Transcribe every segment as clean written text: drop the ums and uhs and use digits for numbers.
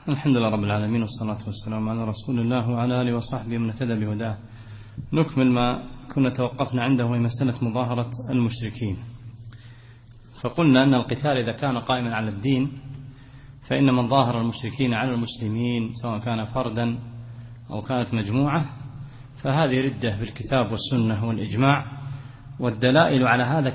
الحمد لله رب العالمين، والصلاة والسلام على رسول الله وعلى آله وصحبه من اهتدى بهداه. نكمل ما كنا توقفنا عنده وهي مسألة مظاهرة المشركين. فقلنا أن القتال إذا كان قائما على الدين فإن من ظاهر المشركين على المسلمين سواء كان فردا أو كانت مجموعة فهذه ردة بالكتاب والسنة والإجماع، والدلائل على هذا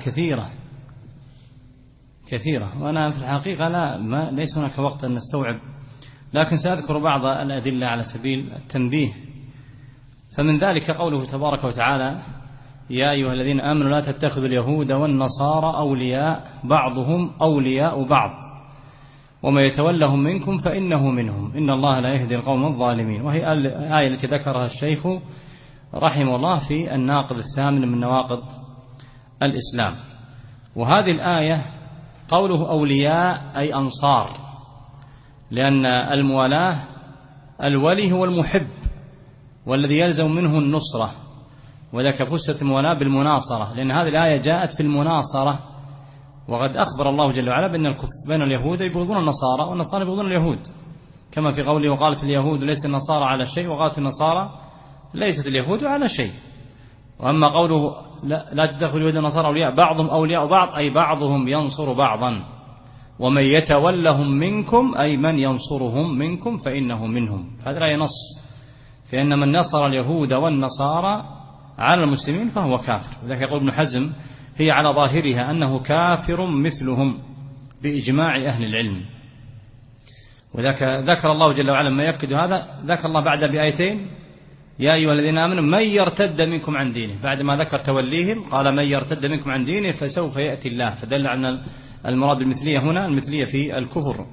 كثيرة، وأنا في الحقيقة ليس هناك وقت أن نستوعب، لكن سأذكر بعض الأدلة على سبيل التنبيه. فمن ذلك قوله تبارك وتعالى: يا أيها الذين آمنوا لا تتخذوا اليهود والنصارى أولياء بعضهم أولياء بعض وما يتولهم منكم فإنه منهم إن الله لا يهدي القوم الظالمين. وهي الآية التي ذكرها الشيخ رحمه الله في الناقض الثامن من نواقض الإسلام. وهذه الآية قوله أولياء أي أنصار، لأن الموالاة الولي هو المحب والذي يلزم منه النصرة، وذاك فسرت الموالاة بالمناصرة، لأن هذه الآية جاءت في المناصرة. وقد أخبر الله جل وعلا بأن اليهود يبغضون النصارى والنصارى يبغضون اليهود، كما في قوله: وقالت اليهود ليست النصارى على شيء وقالت النصارى ليست اليهود على شيء. وأما قوله لا تتخذوا اليهود والنصارى أولياء بعضهم أولياء بعض أي بعضهم ينصر بعضا، ومن يتولهم منكم أي من ينصرهم منكم فإنه منهم. هذا لا ينص فإن من نصر اليهود والنصارى على المسلمين فهو كافر. وذلك يقول ابن حزم: هي على ظاهرها أنه كافر مثلهم بإجماع أهل العلم. وذاك ذكر الله جل وعلا ما يأكد هذا، ذكر الله بعد بآيتين: يا أيها الذين آمنوا من يرتد منكم عن دينه، بعد ما ذكر توليهم قال: من يرتد منكم عن دينه فسوف يأتي الله، فدل على المراد بالمثلية هنا المثلية في الكفر.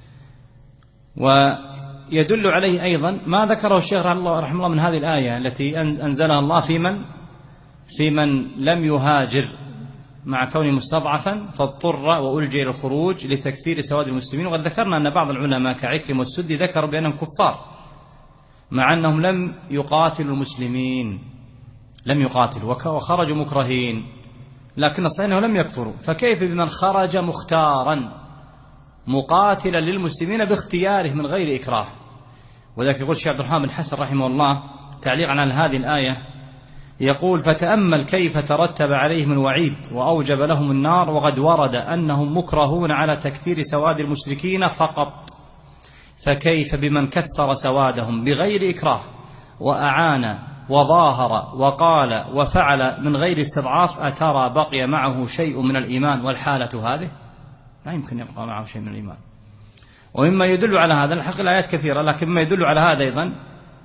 ويدل عليه أيضا ما ذكره الشيخ رحمه الله من هذه الآية التي أنزلها الله في من لم يهاجر مع كونه مستضعفا فاضطر وألجئ إلى الخروج لتكثير سواد المسلمين. وقد ذكرنا أن بعض العلماء كعكرمة والسدي ذكروا بأنهم كفار مع أنهم لم يقاتلوا المسلمين، لم يقاتلوا وخرجوا مكرهين، لكن الصحيح أنهم لم يكفروا. فكيف بمن خرج مختارا مقاتلا للمسلمين باختياره من غير إكراه؟ وذلك يقول الشيخ عبد الرحمن بن حسن رحمه الله تعليقا على هذه الآية، يقول: فتأمل كيف ترتب عليهم الوعيد وأوجب لهم النار، وقد ورد أنهم مكرهون على تكثير سواد المشركين فقط، فكيف بمن كثر سوادهم بغير إكراه وأعان وظاهر وقال وفعل من غير استضعاف؟ أترى بقي معه شيء من الإيمان والحالة هذه؟ لا يمكن يبقى معه شيء من الإيمان. ومما يدل على هذا الحق الآيات كثيرة، لكن ما يدل على هذا أيضا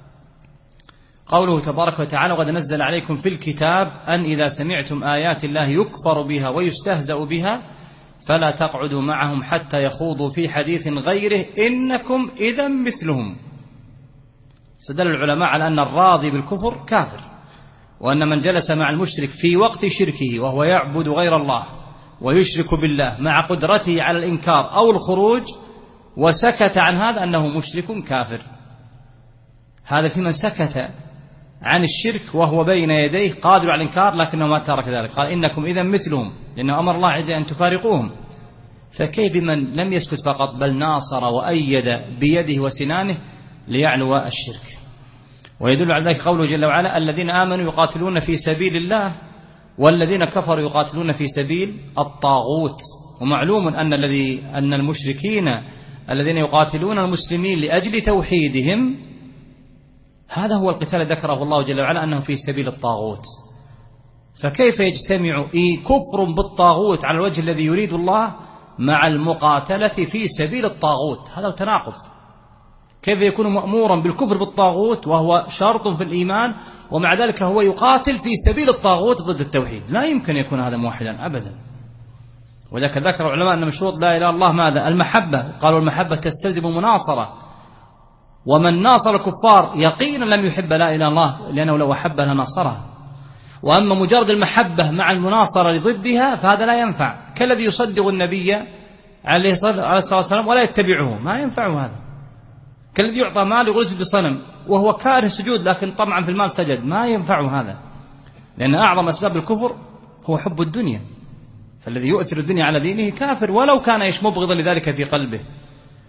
قوله تبارك وتعالى: وقد نزل عليكم في الكتاب أن إذا سمعتم آيات الله يكفر بها ويستهزأ بها فلا تقعدوا معهم حتى يخوضوا في حديث غيره إنكم إذا مثلهم. استدل العلماء على أن الراضي بالكفر كافر، وأن من جلس مع المشرك في وقت شركه وهو يعبد غير الله ويشرك بالله مع قدرته على الإنكار أو الخروج وسكت عن هذا أنه مشرك كافر. هذا في من سكت عن الشرك وهو بين يديه قادر على الإنكار لكنه ما ترك ذلك، قال إنكم إذا مثلهم، لأنه أمر الله عز أن تفارقوهم. فكيف بمن لم يسكت فقط بل ناصر وأيد بيده وسنانه ليعلو الشرك؟ ويدل على ذلك قوله جل وعلا: الذين آمنوا يقاتلون في سبيل الله والذين كفروا يقاتلون في سبيل الطاغوت. ومعلوم أن المشركين الذين يقاتلون المسلمين لأجل توحيدهم هذا هو القتال ذكره الله جل وعلا أنه في سبيل الطاغوت. فكيف يجتمع كفر بالطاغوت على الوجه الذي يريد الله مع المقاتلة في سبيل الطاغوت؟ هذا تناقض. كيف يكون مأمورا بالكفر بالطاغوت وهو شرط في الإيمان ومع ذلك هو يقاتل في سبيل الطاغوت ضد التوحيد؟ لا يمكن يكون هذا موحدا أبدا. وذلك ذكر العلماء أن مشروط لا إله إلا الله ماذا؟ المحبة. قالوا المحبة تستلزم مناصرة، ومن ناصر الكفار يقينا لم يحب لا إله إلا الله، لأنه لو أحب لناصرها. وأما مجرد المحبة مع المناصرة لضدها فهذا لا ينفع، كالذي يصدق النبي عليه الصلاة والسلام ولا يتبعه، ما ينفع هذا. كالذي يعطى مال يقول اسجد لصنم وهو كاره السجود لكن طمعا في المال سجد، ما ينفع هذا، لأن أعظم أسباب الكفر هو حب الدنيا. فالذي يؤثر الدنيا على دينه كافر ولو كان مبغضا لذلك في قلبه.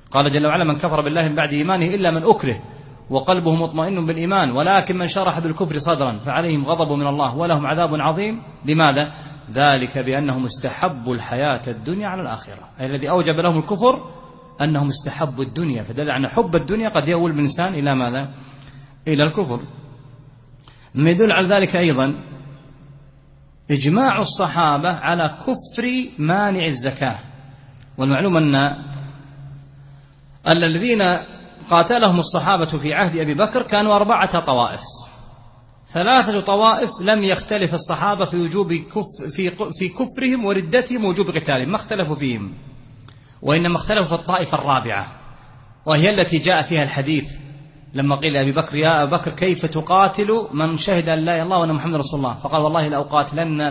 قال جل وعلا: من كفر بالله من بعد إيمانه إلا من أكره وقلبه مطمئن بالإيمان ولكن من شرح بالكفر صدرا فعليهم غضب من الله ولهم عذاب عظيم. لماذا؟ ذلك بأنهم استحبوا الحياة الدنيا على الآخرة، أي الذي أوجب لهم الكفر أنهم استحبوا الدنيا، فدل أن حب الدنيا قد يؤول الإنسان إلى ماذا؟ إلى الكفر. ما يدل على ذلك أيضا إجماع الصحابة على كفر مانع الزكاة. والمعلوم أن الذين قاتلهم الصحابة في عهد أبي بكر كانوا 4 طوائف، 3 طوائف لم يختلف الصحابة في وجوب في كفرهم وردتهم ووجوب قتالهم، ما اختلفوا فيهم، وإنما اختلفوا في الطائفة الرابعة، وهي التي جاء فيها الحديث لما قيل لأبي بكر: يا أبا بكر كيف تقاتل من شهد أن لا إله إلا الله وأن محمد رسول الله؟ فقال: والله لأقاتلن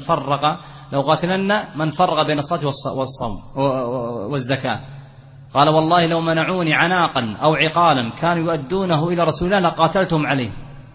من فرق بين الصلاة والصوم والزكاة. قال: والله لو منعوني عناقا أو عقالا كانوا يؤدونه إلى رسول الله لقاتلتهم عليه،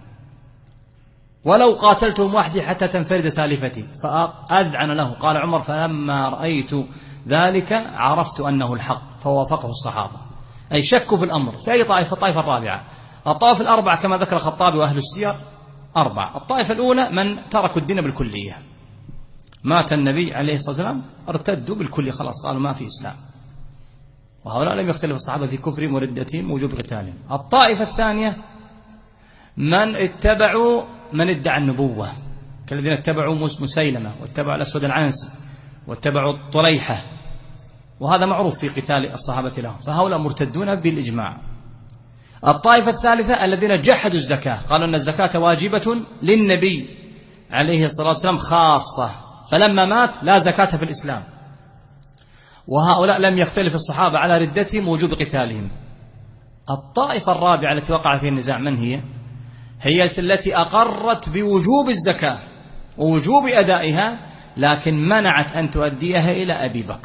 ولو قاتلتهم وحدي حتى تنفرد سالفتي. فأذعن له. قال عمر: فلما رأيت ذلك عرفت أنه الحق فوافقه الصحابة، أي شكوا في الأمر. في أي طائفة؟ الطائفة الرابعة. الطائفة الأربعة كما ذكر الخطابي وأهل السير 4. الطائفة الأولى من تركوا الدين بالكلية، مات النبي عليه الصلاة والسلام ارتدوا بالكلية، خلاص قالوا ما في إسلام، وهؤلاء لم يختلف الصحابة في كفرهم وردتهم ووجوب قتالهم. الطائفة الثانية من اتبعوا من ادعى النبوة، كالذين اتبعوا مسيلمة واتبعوا الأسود العنسي واتبعوا طليحة، وهذا معروف في قتال الصحابة لهم، فهؤلاء مرتدون بالإجماع. الطائفة الثالثة الذين جحدوا الزكاة، قالوا أن الزكاة واجبة للنبي عليه الصلاة والسلام خاصة، فلما مات لا زكاة في الإسلام، وهؤلاء لم يختلف الصحابة على ردتهم ووجوب قتالهم. الطائفة الرابعة التي وقع فيها النزاع من هي؟ هي التي أقرت بوجوب الزكاة ووجوب أدائها، لكن منعت أن تؤديها إلى أبي بكر،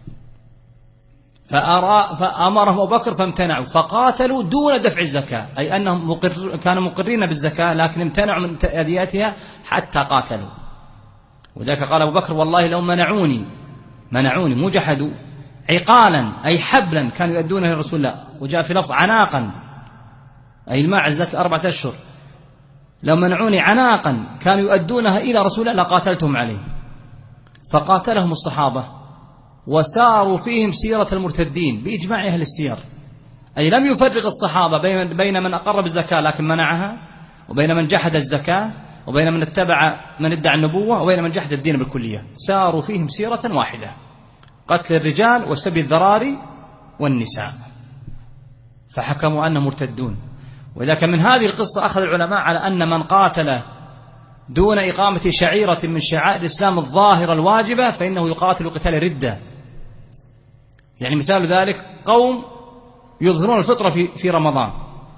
فأمرهم أبو بكر فامتنعوا، فقاتلوا دون دفع الزكاة، أي أنهم كانوا مقرين بالزكاة لكن امتنعوا من تأديتها حتى قاتلوا. وذلك قال أبو بكر: والله لو منعوني مو جحدوا، عقالا أي حبلا كانوا يؤدونه لرسول الله، وجاء في لفظ عناقا أي الماعز 4 أشهر، لو منعوني عناقا كانوا يؤدونها إلى رسول الله لقاتلتهم عليه. فقاتلهم الصحابة وساروا فيهم سيرة المرتدين بإجماع أهل السير، أي لم يفرق الصحابة بين من أقر بالزكاة لكن منعها، وبين من جحد الزكاة، وبين من اتبع من ادعى النبوة، وبين من جحد الدين بالكلية. ساروا فيهم سيرة واحدة: قتل الرجال وسبي الذراري والنساء، فحكموا أنهم مرتدون. وإذا من هذه القصة أخذ العلماء على أن من قاتل دون إقامة شعيرة من شعائر الإسلام الظاهرة الواجبة فإنه يقاتل قتال ردة. يعني مثال ذلك قوم يظهرون الفطرة في رمضان،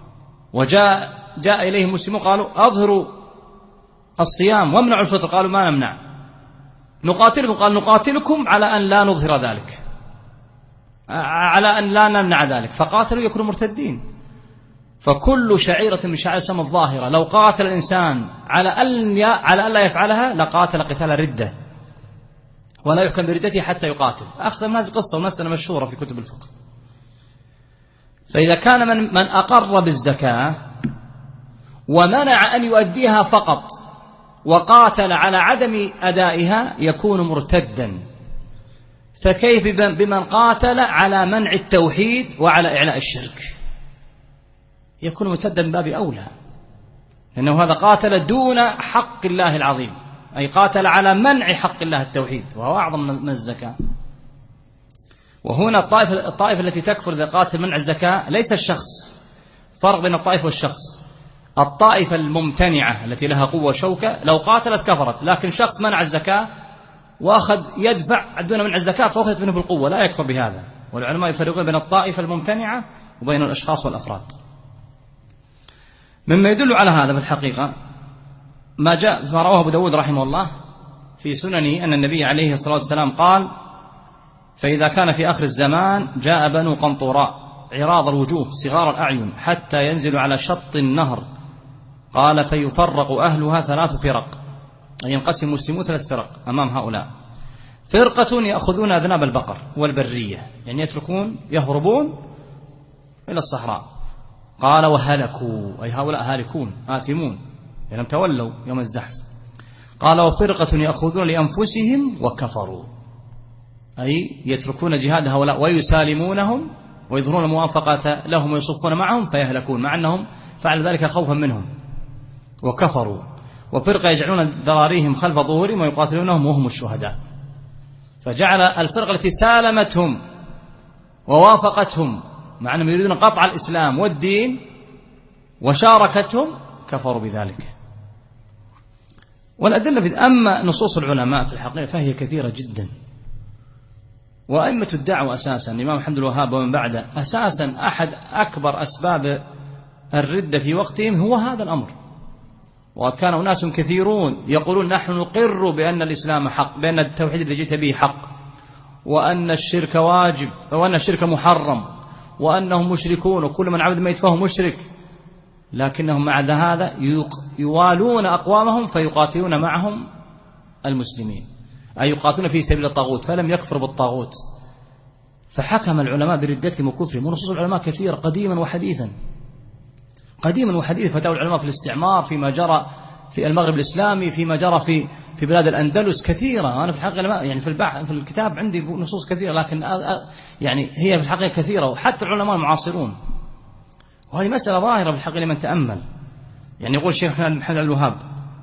جاء إليهم مسلمون قالوا: أظهروا الصيام وامنعوا الفطر، قالوا: ما نمنع، نقاتلكم، قال: نقاتلكم على أن لا نظهر ذلك، على أن لا نمنع ذلك، فقاتلوا يكونوا مرتدين. فكل شعيرة من شعائر الإسلام الظاهرة لو قاتل الإنسان على أن لا يفعلها لقاتل قتال ردة، ولا يحكم بردته حتى يقاتل. أخذ من هذه القصة ومسألة مشهورة في كتب الفقه. فإذا كان من أقر بالزكاة ومنع أن يؤديها فقط وقاتل على عدم أدائها يكون مرتدا، فكيف بمن قاتل على منع التوحيد وعلى إعلاء الشرك؟ يكون مرتدا من باب أولى، لأنه هذا قاتل دون حق الله العظيم، أي قاتل على منع حق الله التوحيد، وهو أعظم من الزكاة. وهنا الطائفة التي تكفر إذا قاتل منع الزكاة ليس الشخص، فرق بين الطائفة والشخص. الطائفة الممتنعة التي لها قوة وشوكة لو قاتلت كفرت، لكن شخص منع الزكاة وأخذ يدفع دون منع الزكاة فأخذت منه بالقوة لا يكفر بهذا. والعلماء يفرقون بين الطائفة الممتنعة وبين الأشخاص والأفراد. مما يدل على هذا في الحقيقة ما جاء فرواه أبو داود رحمه الله في سننه أن النبي عليه الصلاة والسلام قال: فإذا كان في آخر الزمان جاء بنو قنطوراء عراض الوجوه صغار الأعين حتى ينزل على شط النهر، قال: فيفرق أهلها 3 فرق، أي ينقسم المسلمون 3 فرق أمام هؤلاء، فرقة يأخذون أذناب البقر والبرية، يعني يهربون إلى الصحراء. قال وهلكوا، أي هؤلاء هالكون آثمون لم تولوا يوم الزحف. قال وفرقة يأخذون لأنفسهم وكفروا، أي يتركون جهاد هؤلاء ويسالمونهم ويظهرون الموافقة لهم ويصفون معهم فيهلكون، مع أنهم فعل ذلك خوفا منهم وكفروا. وفرقة يجعلون ذراريهم خلف ظهورهم ويقاتلونهم وهم الشهداء. فجعل الفرقة التي سالمتهم ووافقتهم مع أنهم يريدون قطع الإسلام والدين وشاركتهم كفروا بذلك. والأدلة في أما نصوص العلماء في الحقيقة فهي كثيرة جدا. وأئمة الدعوة أساسا الإمام محمد الوهاب ومن بعده أساسا أحد أكبر أسباب الردة في وقتهم هو هذا الأمر. وقد كان أناس كثيرون يقولون نحن نقر بأن الإسلام حق، بأن التوحيد الذي جئت به حق، وأن الشرك واجب، وأن الشرك محرم، وأنهم مشركون وكل من عبد ميت فهو مشرك، لكنهم مع هذا يوالون أقوامهم فيقاتلون معهم المسلمين، أي يقاتلون في سبيل الطاغوت، فلم يكفر بالطاغوت. فحكم العلماء بردتهم وكفرهم. ونصوص العلماء كثيرة قديما وحديثا، قديما وحديثا. فتاوى العلماء في الاستعمار، فيما جرى في المغرب الإسلامي، فيما جرى في بلاد الأندلس كثيرة. أنا في الحقيقة يعني في الكتاب عندي نصوص كثيرة، لكن يعني هي في الحقيقة كثيرة، وحتى العلماء المعاصرون. وهذه مسألة ظاهرة في الحقيقة لمن تأمل. يعني يقول الشيخ محمد الوهاب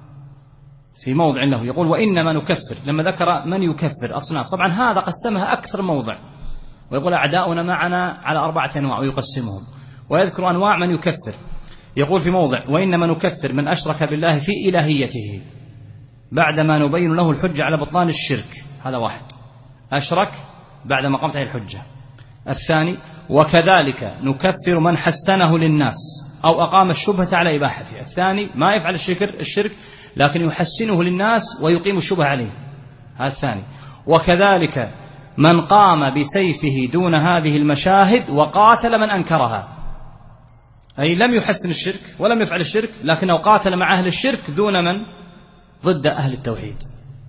في موضع له يقول وإنما نكفر، لما ذكر من يكفر أصناف، طبعا هذا قسمها أكثر موضع، ويقول أعداؤنا معنا على 4 أنواع ويقسمهم، ويذكر أنواع من يكفر. يقول في موضع وإنما نكفر من أشرك بالله في إلهيته بعدما نبين له الحجة على بطلان الشرك، هذا واحد أشرك بعدما قامت عليه الحجة. الثاني وكذلك نكفر من حسنه للناس أو أقام الشبهة على إباحته. الثاني ما يفعل الشرك لكن يحسنه للناس ويقيم الشبهة عليه، هذا الثاني. وكذلك من قام بسيفه دون هذه المشاهد وقاتل من أنكرها، أي لم يحسن الشرك ولم يفعل الشرك لكنه قاتل مع أهل الشرك دون من ضد أهل التوحيد.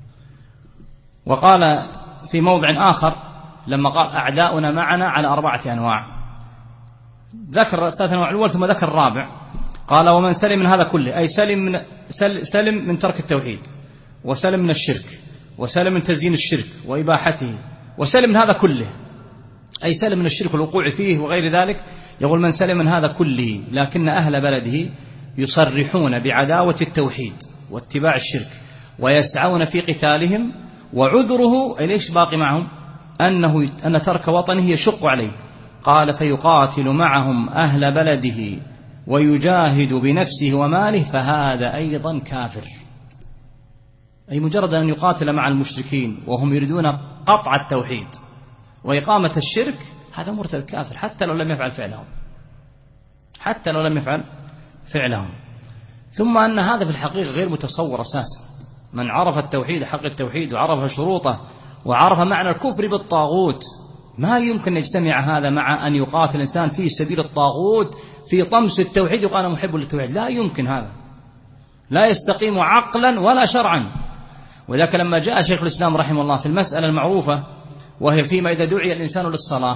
وقال في موضع آخر لما قال أعداؤنا معنا على 4 أنواع، ذكر 3 أنواع الأول ثم ذكر الرابع. قال ومن سلم من هذا كله، أي سلم من ترك التوحيد، وسلم من الشرك، وسلم من تزيين الشرك وإباحته، وسلم من هذا كله، أي سلم من الشرك والوقوع فيه وغير ذلك. يقول من سلم من هذا كله لكن أهل بلده يصرحون بعداوة التوحيد واتباع الشرك ويسعون في قتالهم، وعذره ليش باقي معهم أن ترك وطنه يشق عليه. قال فيقاتل معهم أهل بلده ويجاهد بنفسه وماله فهذا أيضا كافر، أي مجرد أن يقاتل مع المشركين وهم يريدون قطع التوحيد وإقامة الشرك هذا مرتد كافر حتى لو لم يفعل فعلهم، حتى لو لم يفعل فعلهم. ثم أن هذا في الحقيقة غير متصور أساسا. من عرف التوحيد حق التوحيد وعرف شروطه وعرف معنى الكفر بالطاغوت ما يمكن يجتمع هذا مع أن يقاتل الإنسان في سبيل الطاغوت في طمس التوحيد وقال أنا محب للتوحيد، لا يمكن، هذا لا يستقيم عقلا ولا شرعا. وذلك لما جاء شيخ الإسلام رحمه الله في المسألة المعروفة وهي فيما إذا دعي الإنسان للصلاة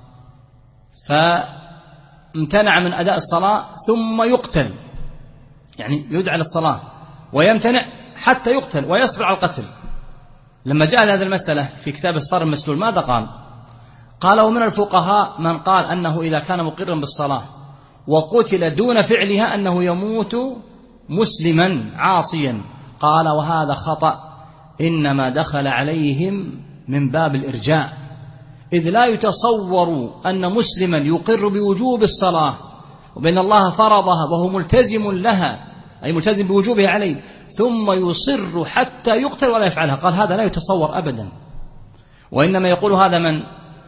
فامتنع من أداء الصلاة ثم يقتل، يعني يدعى للصلاة ويمتنع حتى يقتل ويصبر على القتل. لما جاء هذه المسألة في كتاب الصارم المسلول ماذا قال؟ قال ومن الفقهاء من قال أنه إذا كان مقرا بالصلاة وقتل دون فعلها أنه يموت مسلما عاصيا. قال وهذا خطأ، إنما دخل عليهم من باب الإرجاء، إذ لا يتصور أن مسلما يقر بوجوب الصلاة وبأن الله فرضها وهو ملتزم لها، أي ملتزم بوجوبها عليه، ثم يصر حتى يقتل ولا يفعلها. قال هذا لا يتصور أبدا. وإنما يقول هذا من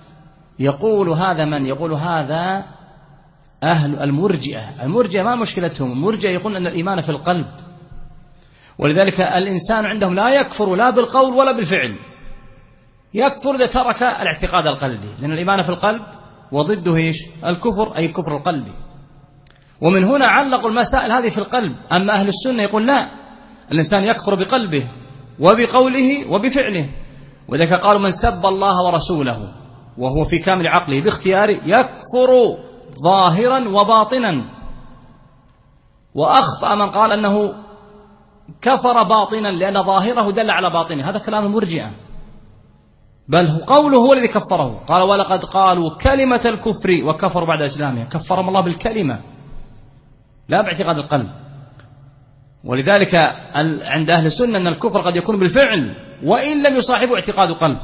يقول هذا أهل المرجئة ما مشكلتهم؟ المرجئة يقولون أن الإيمان في القلب، ولذلك الإنسان عندهم لا يكفر لا بالقول ولا بالفعل، يكفر إذا ترك الاعتقاد القلبي، لأن الإيمان في القلب وضده إيش؟ الكفر، أي الكفر القلبي. ومن هنا علقوا المسائل هذه في القلب. أما أهل السنة يقول لا، الإنسان يكفر بقلبه وبقوله وبفعله، وذلك قالوا من سب الله ورسوله وهو في كامل عقله باختياره يكفر ظاهرا وباطنا. وأخطأ من قال أنه كفر باطنا لأن ظاهره دل على باطنه، هذا كلام المرجئة، بل قوله هو الذي كفره. قال ولقد قالوا كلمة الكفر وكفروا بعد إسلامهم، كفرهم الله بالكلمة لا باعتقاد القلب. ولذلك عند أهل السنة أن الكفر قد يكون بالفعل وإن لم يصاحبه اعتقاد قلب.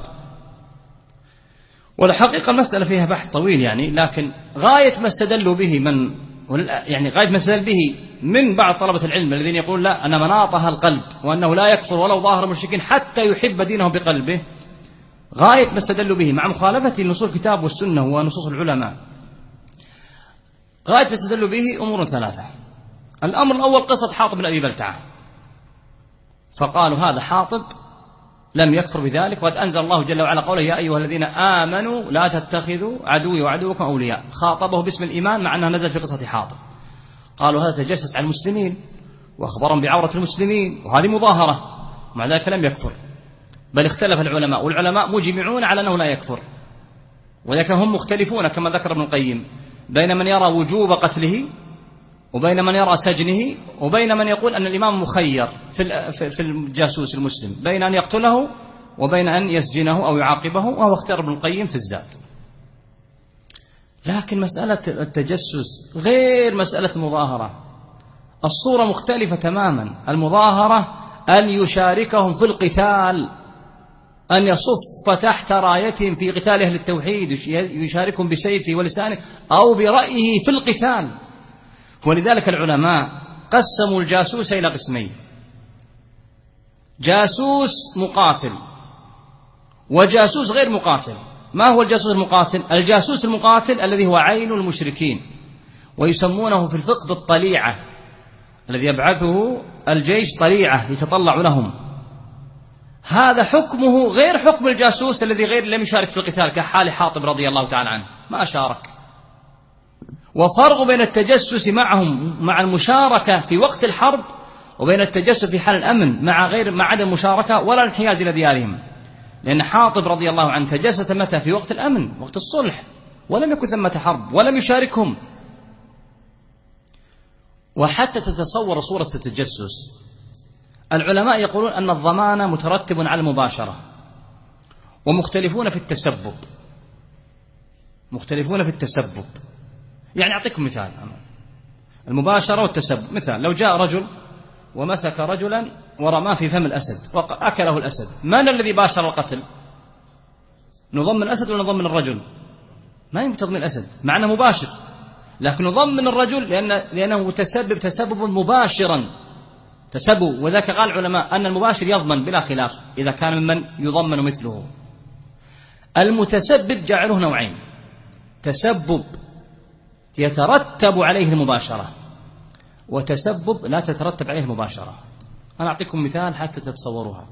والحقيقة المسألة فيها بحث طويل لكن غاية ما استدلوا به غاية ما استدل به من بعض طلبة العلم الذين يقولون لا أن مناطها القلب وأنه لا يكفر ولو ظاهر المشركين حتى يحب دينه بقلبه، غاية ما استدلوا به مع مخالفة نصوص الكتاب والسنة ونصوص العلماء. غاية ما استدلوا به أمور ثلاثة. الأمر الأول قصة حاطب بن أبي بلتعة، فقالوا هذا حاطب لم يكفر بذلك، وقد أنزل الله جل وعلا قوله يا أيها الذين آمنوا لا تتخذوا عدوي وعدوكم أولياء، خاطبه باسم الإيمان مع أنها نزل في قصة حاطب. قالوا هذا تجسس على المسلمين وأخبرهم بعورة المسلمين وهذه مظاهرة، مع ذلك لم يكفر، بل اختلف العلماء، والعلماء مجمعون على أنه لا يكفر، ولكن هم مختلفون كما ذكر ابن القيم بين من يرى وجوب قتله وبين من يرى سجنه وبين من يقول أن الإمام مخير في الجاسوس المسلم بين أن يقتله وبين أن يسجنه أو يعاقبه، وهو اختيار ابن القيم في الزاد. لكن مسألة التجسس غير مسألة المظاهرة، الصورة مختلفة تماما. المظاهرة أن يشاركهم في القتال، أن يصف تحت رايتهم في قتال أهل التوحيد، يشاركهم بسيفه ولسانه أو برأيه في القتال. ولذلك العلماء قسموا الجاسوس إلى قسمين: جاسوس مقاتل وجاسوس غير مقاتل. ما هو الجاسوس المقاتل؟ الجاسوس المقاتل الذي هو عين المشركين، ويسمونه في الفقه بالطليعة، الذي يبعثه الجيش طليعة يتطلع لهم. هذا حكمه غير حكم الجاسوس الذي غير لم يشارك في القتال كحال حاطب رضي الله تعالى عنه، ما شارك. وفرق بين التجسس معهم مع المشاركة في وقت الحرب وبين التجسس في حال الأمن مع عدم المشاركة ولا الانحياز إلى ديارهم. لأن حاطب رضي الله عنه تجسس متى؟ في وقت الأمن، وقت الصلح، ولم يكن ثمة حرب ولم يشاركهم. وحتى تتصور صورة التجسس، العلماء يقولون أن الضمان مترتب على المباشرة، ومختلفون في التسبب. يعني أعطيكم مثال: المباشرة والتسبب. مثال: لو جاء رجل ومسك رجلا ورماه في فم الأسد وأكله الأسد، من الذي باشر القتل؟ نضمن الأسد ولا نضمن الرجل؟ ما يمكن تضمن الأسد مع أنه مباشر، لكن نضمن الرجل لأنه متسبب تسبب مباشرا تسبب. وذاك قال العلماء أن المباشر يضمن بلا خلاف إذا كان ممن يضمن مثله. المتسبب جعله نوعين: تسبب يترتب عليه المباشرة، وتسبب لا تترتب عليه المباشرة. أنا أعطيكم مثال حتى تتصوروها.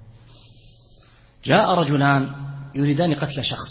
جاء رجلان يريدان قتل شخص،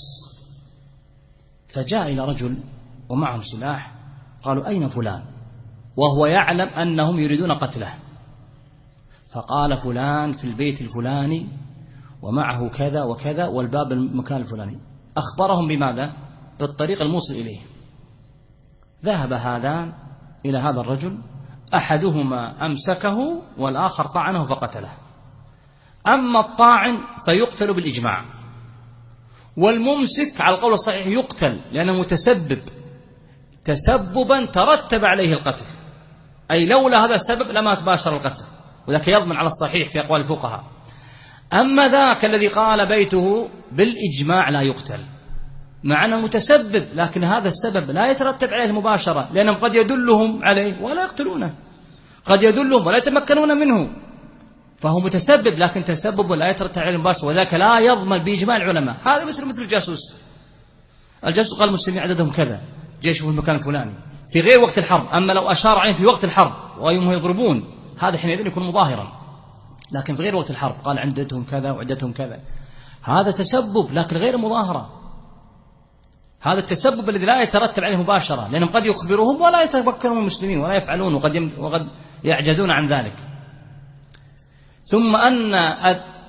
فجاء إلى رجل ومعهم سلاح، قالوا أين فلان؟ وهو يعلم أنهم يريدون قتله، فقال فلان في البيت الفلاني ومعه كذا وكذا والباب المكان الفلاني. أخبرهم بماذا؟ بالطريق الموصل إليه. ذهب هذان إلى هذا الرجل، أحدهما أمسكه والآخر طعنه فقتله. أما الطاعن فيقتل بالإجماع، والممسك على القول الصحيح يقتل لأنه متسبب تسببا ترتب عليه القتل، أي لولا هذا السبب لما تباشر القتل، وذاك يضمن على الصحيح في أقوال الفقهاء. أما ذاك الذي قال بيته بالإجماع لا يقتل مع أنه متسبب، لكن هذا السبب لا يترتب عليه مباشرة، لأنهم قد يدلهم عليه ولا يقتلونه، قد يدلهم ولا يتمكنون منه، فهو متسبب لكن تسبب لا يترتب عليه مباشرة، وذاك لا يضمن بإجماع العلماء. هذا مثل الجاسوس. الجاسوس قال المسلمين عددهم كذا، جيشه في المكان الفلاني في غير وقت الحرب. أما لو أشار عليهم في وقت الحرب وهم يضربون، هذا حينئذ يكون مظاهرا، لكن في غير وقت الحرب قال عدتهم كذا وعدتهم كذا، هذا تسبب لكن غير مظاهرة. هذا التسبب الذي لا يترتب عليه مباشرة، لأنهم قد يخبرهم ولا يتمكنون المسلمين ولا يفعلون، وقد يعجزون عن ذلك. ثم أن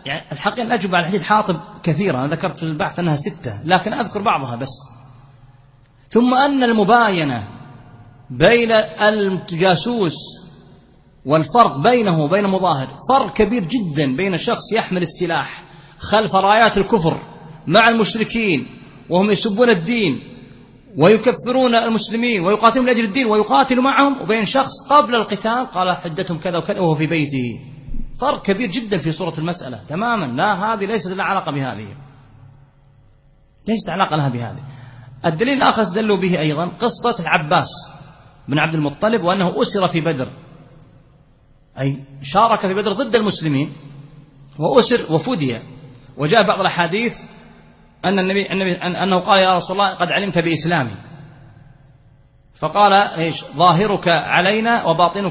يعني الحقيقة الأجوبة على حديث حاطب كثيرة، أنا ذكرت في البحث أنها 6 لكن أذكر بعضها بس. ثم أن المباينة بين الجاسوس والفرق بينه وبين المظاهر فرق كبير جدا، بين شخص يحمل السلاح خلف رايات الكفر مع المشركين وهم يسبون الدين ويكفرون المسلمين ويقاتلون لأجل الدين ويقاتل معهم، وبين شخص قبل القتال قال حدتهم كذا وكذا وهو في بيته. فرق كبير جدا في صورة المسألة تماما. لا، هذه ليست لها علاقة بهذه، ليست علاقة لها بهذه. الدليل الآخر استدلوا به أيضا قصة العباس بن عبد المطلب، وأنه أسر في بدر، أي شارك في بدر ضد المسلمين وأسر وفدي. وجاء بعض الأحاديث أن النبي أنه قال يا رسول الله قد علمت بإسلامي، فقال إيش؟ ظاهرك علينا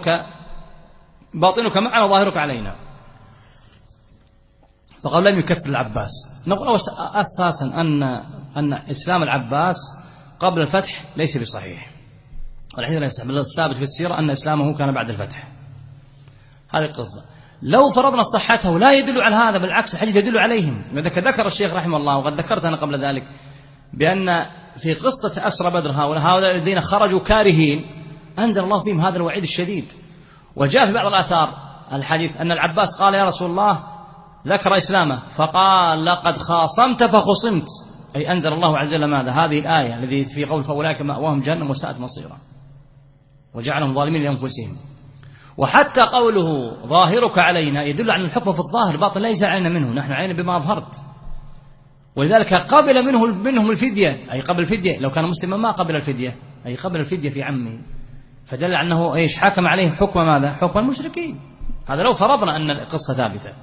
باطنك معنا وظاهرك علينا. فقال لم يكفر العباس. نقول أساسا أن إسلام العباس قبل الفتح ليس بصحيح، والحديث ليس الثابت في السيرة أن إسلامه كان بعد الفتح. هذه القصة لو فرضنا صحته لا يدل على هذا، بالعكس الحديث يدل عليهم. ذكر الشيخ رحمه الله، وقد ذكرت أنا قبل ذلك، بأن في قصة أسرى بدر هؤلاء الذين خرجوا كارهين أنزل الله فيهم هذا الوعيد الشديد. وجاء في بعض الآثار الحديث أن العباس قال يا رسول الله، ذكر إسلامه فقال لقد خاصمت فخصمت، أي أنزل الله عز وجل ماذا؟ هذه الآية الذي في قول فأولئك مأواهم جهنم وساءت مصيرا وجعلهم ظالمين لأنفسهم. وحتى قوله ظاهرك علينا يدل على الحكم في الظاهر، باطن ليس علينا منه، نحن علينا بما أظهرت. ولذلك قبل منهم الفدية، أي قبل الفدية، لو كان مسلما ما قبل الفدية، أي قبل الفدية في عمه، فدل أنه إيش؟ حكم عليهم حكم ماذا؟ حكم المشركين. هذا لو فرضنا أن القصة ثابتة.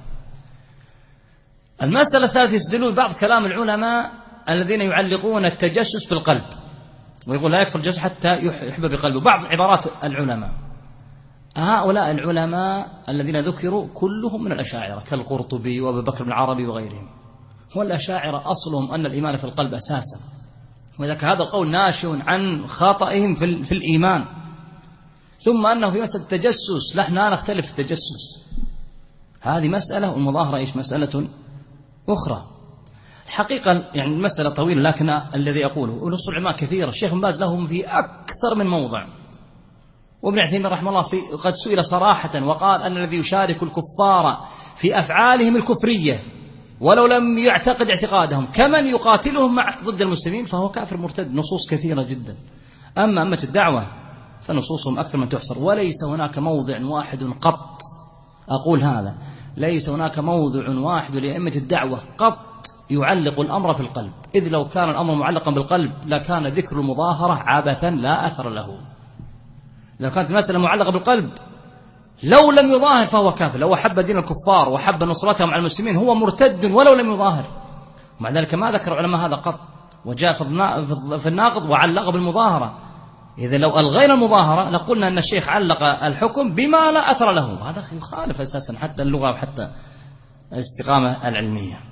المسألة الثالثة يستدلون بعض كلام العلماء الذين يعلقون التجسس بالقلب، ويقول لا يكفر الجسس حتى يحب بقلبه. بعض عبارات العلماء، هؤلاء العلماء الذين ذكروا كلهم من الأشاعرة كالقرطبي وأبو بكر بن العربي وغيرهم. والأشاعرة أصلهم أن الإيمان في القلب أساسا، وذلك هذا القول ناشئ عن خطئهم في الإيمان. ثم أنه في مسألة التجسس لا نختلف في التجسس، هذه مسألة، والمظاهرة إيش؟ مسألة أخرى. الحقيقة يعني المسألة طويلة، لكن الذي أقوله ونص العلماء كثيرة، الشيخ بن باز لهم في أكثر من موضع، وابن عثيمين رحمه الله قد سئل صراحة وقال أن الذي يشارك الكفار في أفعالهم الكفرية ولو لم يعتقد اعتقادهم كمن يقاتلهم ضد المسلمين فهو كافر مرتد. نصوص كثيرة جدا. أما الدعوة فنصوصهم أكثر من تحصر، وليس هناك موضع واحد قط، أقول هذا، ليس هناك موضع واحد لأئمة الدعوة قط يعلق الأمر في القلب، إذ لو كان الأمر معلقا بالقلب لكان ذكر المظاهرة عبثا لا أثر له. لو كانت المسألة معلقة بالقلب لو لم يظاهر فهو كافر، لو حب دين الكفار وحب نصرتهم على المسلمين هو مرتد ولو لم يظاهر. ومع ذلك ما ذكر العلماء هذا قط، وجاء في الناقض وعلق بالمظاهرة. إذا لو ألغينا المظاهرة لقلنا أن الشيخ علق الحكم بما لا أثر له، هذا يخالف أساسا حتى اللغة وحتى الاستقامة العلمية.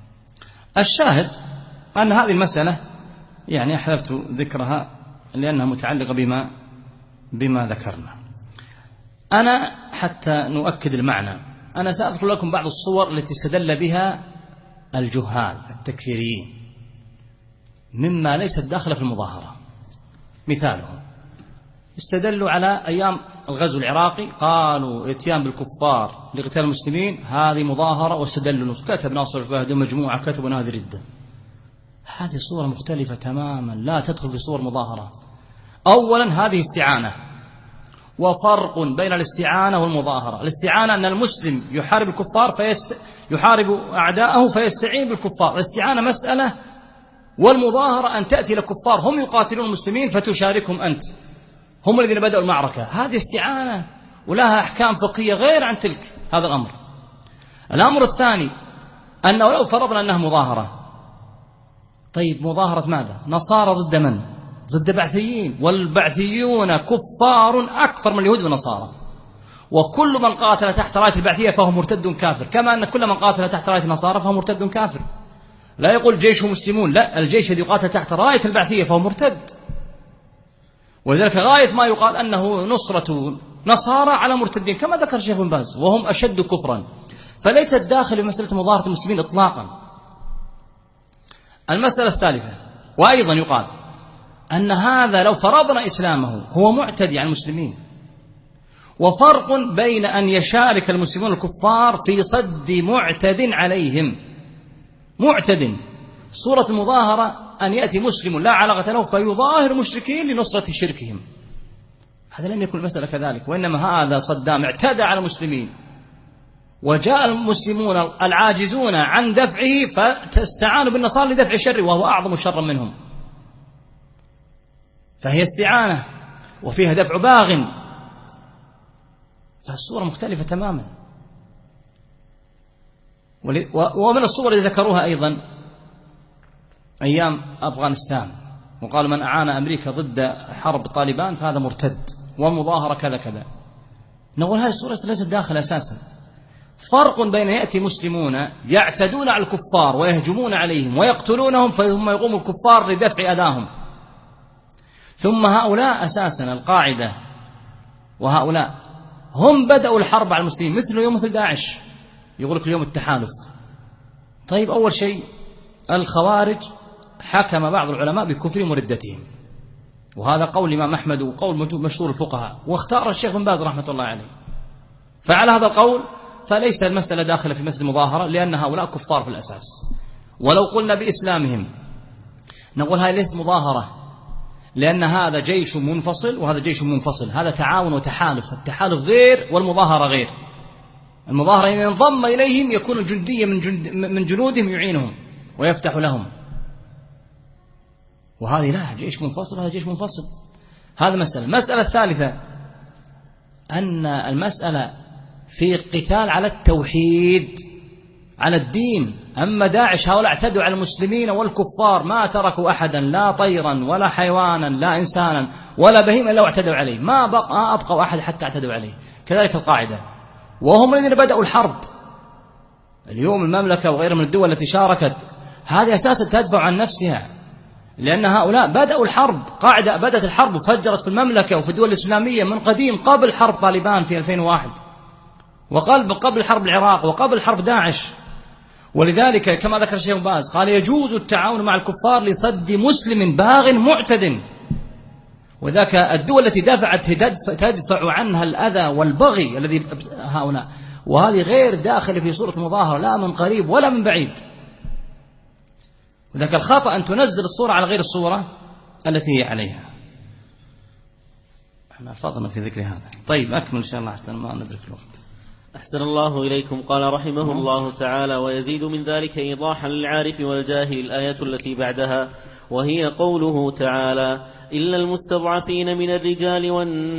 الشاهد أن هذه المسألة يعني أحببت ذكرها لأنها متعلقة بما ذكرنا. أنا حتى نؤكد المعنى أنا سأذكر لكم بعض الصور التي استدل بها الجهال التكفيريين مما ليست داخلة في المظاهرة. مثالهم استدلوا على أيام الغزو العراقي، قالوا اتيان بالكفار لقتال المسلمين هذه مظاهرة، واستدلوا كتب ناصر الفهد ومجموعة كتبوا هذه ردة. هذه صورة مختلفة تماما لا تدخل في صور مظاهرة. أولا هذه استعانة، وفرق بين الاستعانة والمظاهرة. الاستعانة أن المسلم يحارب الكفار يحارب أعداءه فيستعين بالكفار، الاستعانة مسألة، والمظاهرة أن تأتي للكفار هم يقاتلون المسلمين فتشاركهم أنت، هم الذين بدأوا المعركة. هذه استعانة ولها أحكام فقهية غير عن تلك. هذا الأمر. الأمر الثاني أنه لو فرضنا أنها مظاهرة، طيب مظاهرة ماذا؟ نصارى ضد من؟ ضد بعثيين، والبعثيون كفار أكثر من اليهود والنصارى، وكل من قاتل تحت راية البعثية فهو مرتد كافر، كما أن كل من قاتل تحت راية النصارى فهو مرتد كافر. لا يقول جيشه مسلمون، لا، الجيش الذي يقاتل تحت راية البعثية فهو مرتد. ولذلك غاية ما يقال أنه نصرة نصارى على مرتدين كما ذكر الشيخ بن باز، وهم أشد كفرا. فليست داخل في مسألة مظاهرة المسلمين إطلاقا. المسألة الثالثة، وأيضا يقال أن هذا لو فرضنا إسلامه هو معتدي على المسلمين، وفرق بين أن يشارك المسلمون الكفار في صد معتد عليهم. معتد صورة المظاهرة أن يأتي مسلم لا علاقة له فيظاهر مشركين لنصرة شركهم، هذا لم يكن المسألة كذلك، وإنما هذا صدام اعتدى على المسلمين وجاء المسلمون العاجزون عن دفعه فاستعانوا بالنصارى لدفع شره وهو أعظم شرا منهم، فهي استعانة وفيها دفع باغ، فالصورة مختلفة تماما. ومن الصور اللي ذكروها أيضا أيام أفغانستان، وقالوا من أعان أمريكا ضد حرب طالبان فهذا مرتد، ومظاهرة كذا كذا. نقول هذه الصورة ليست داخل أساسا. فرق بين يأتي مسلمون يعتدون على الكفار ويهجمون عليهم ويقتلونهم ثم يقوم الكفار لدفع أذاهم، ثم هؤلاء أساسا القاعدة وهؤلاء هم بدأوا الحرب على المسلمين، مثل داعش يقول لك اليوم التحالف. طيب أول شيء الخوارج حكم بعض العلماء بكفرهم وردتهم، وهذا قول الإمام أحمد وقول مشهور الفقهاء، واختار الشيخ بن باز رحمة الله عليه. فعلى هذا القول فليس المسألة داخلة في مسألة المظاهرة، لأن هؤلاء كفار في الأساس. ولو قلنا بإسلامهم نقول هذه ليست مظاهرة، لأن هذا جيش منفصل وهذا جيش منفصل، هذا تعاون وتحالف، التحالف غير والمظاهرة غير. المظاهرة إذا انضم إليهم يكون جنديا من جنودهم يعينهم ويفتح لهم، وهذه لا، جيش منفصل وهذا جيش منفصل. هذا مسألة. المسألة الثالثة أن المسألة في قتال على التوحيد على الدين. أما داعش هؤلاء اعتدوا على المسلمين والكفار، ما تركوا أحدا لا طيرا ولا حيوانا لا إنسانا ولا بهيما إلا واعتدوا عليه، ما أبقوا أحد حتى اعتدوا عليه. كذلك القاعدة، وهم الذين بدأوا الحرب. اليوم المملكة وغيرها من الدول التي شاركت هذه أساسا تدفع عن نفسها، لأن هؤلاء بدأوا الحرب. قاعدة بدأت الحرب وفجرت في المملكة وفي الدول الإسلامية من قديم، قبل حرب طالبان في 2001، وقبل حرب العراق، وقبل حرب داعش. ولذلك كما ذكر الشيخ باز قال يجوز التعاون مع الكفار لصد مسلم باغ معتد، وذاك الدول التي دفعت تدفع عنها الأذى والبغي الذي هؤلاء، وهذه غير داخل في صورة المظاهرة لا من قريب ولا من بعيد. وذاك الخطأ أن تنزل الصورة على غير الصورة التي هي عليها. احنا فضلنا في ذكر هذا. طيب أكمل إن شاء الله حتى ما ندرك الوقت. أحسن الله إليكم. قال رحمه الله تعالى: ويزيد من ذلك إيضاحا للعارف والجاهل الآية التي بعدها، وهي قوله تعالى: إلا المستضعفين من الرجال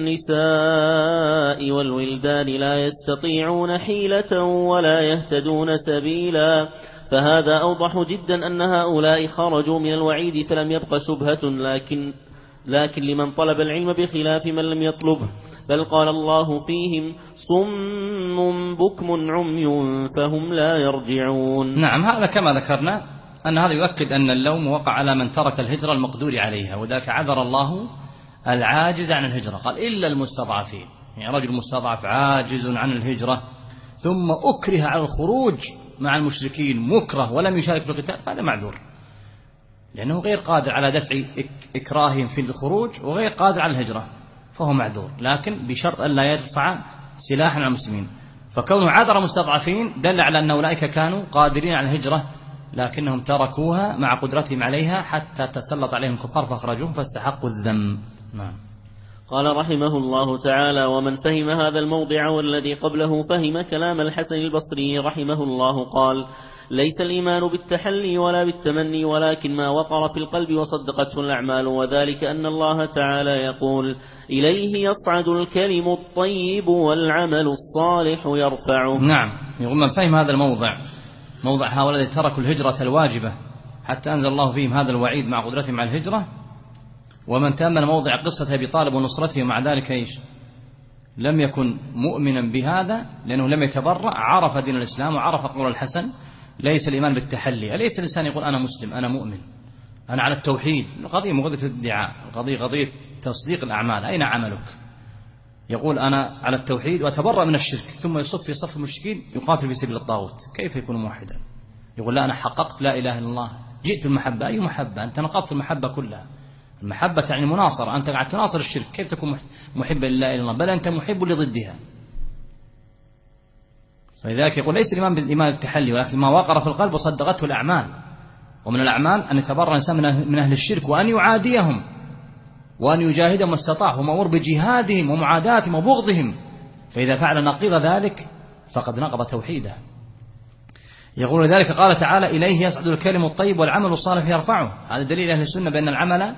والنساء والولدان لا يستطيعون حيلة ولا يهتدون سبيلا. فهذا أوضح جدا أن هؤلاء خرجوا من الوعيد، فلم يبق شبهة، لكن لمن طلب العلم بخلاف من لم يطلبه. بل قال الله فيهم: صم بكم عمي فهم لا يرجعون. نعم، هذا كما ذكرنا أن هذا يؤكد أن اللوم وقع على من ترك الهجرة المقدور عليها، وذاك عذر الله العاجز عن الهجرة، قال إلا المستضعفين، يعني رجل مستضعف عاجز عن الهجرة ثم أكره على الخروج مع المشركين مكره ولم يشارك في القتال، هذا معذور، لأنه غير قادر على دفع إكراههم في الخروج وغير قادر على الهجرة، فهو معذور، لكن بشرط أن لا يرفع سلاحا على المسلمين. فكونه عذر مستضعفين دل على أن أولئك كانوا قادرين على الهجرة، لكنهم تركوها مع قدرتهم عليها حتى تسلط عليهم الكفار فأخرجوهم فاستحقوا الذم. نعم. قال رحمه الله تعالى: ومن فهم هذا الموضع والذي قبله فهم كلام الحسن البصري رحمه الله. قال: ليس الإيمان بالتحلي ولا بالتمني، ولكن ما وقر في القلب وصدقته الأعمال، وذلك أن الله تعالى يقول: إليه يصعد الكلم الطيب والعمل الصالح يرفعه. نعم، يقول من فهم هذا الموضع، موضع هؤلاء الذين تركوا الهجرة الواجبة حتى أنزل الله فيهم هذا الوعيد مع قدرتهم على الهجرة، ومن تأمل موضع قصة أبي طالب ونصرته ومع ذلك إيش؟ لم يكن مؤمنا بهذا لأنه لم يتبرأ، عرف دين الإسلام وعرف قول الحسن: ليس الإيمان بالتحلي، أليس الإنسان يقول أنا مسلم أنا مؤمن أنا على التوحيد؟ القضية مو قضية الادعاء، القضية قضية تصديق الأعمال. أين عملك؟ يقول أنا على التوحيد وأتبرأ من الشرك، ثم يصف في صف المشركين يقاتل في سبيل الطاغوت، كيف يكون موحدا؟ يقول لا، أنا حققت لا إله إلا الله، جئت بالمحبة. أي محبة؟ أنت نقضت المحبة كلها. المحبة يعني مناصرة، أنت قاعد تناصر الشرك، كيف تكون محبا لله إلا الله؟ بل أنت محب لضدها. فلذلك يقول ليس الإيمان بالإيمان التحلي، ولكن ما وقر في القلب وصدقته الأعمال. ومن الأعمال أن يتبرأ الإنسان من أهل الشرك، وأن يعاديهم، وأن يجاهدهم ما استطاع، هم أمر بجهادهم ومعاداتهم وبغضهم. فإذا فعل نقيض ذلك فقد نقض توحيده. يقول ذلك قال تعالى: إليه يصعد الكلم الطيب والعمل الصالح يرفعه. هذا دليل أهل السنة بأن العمل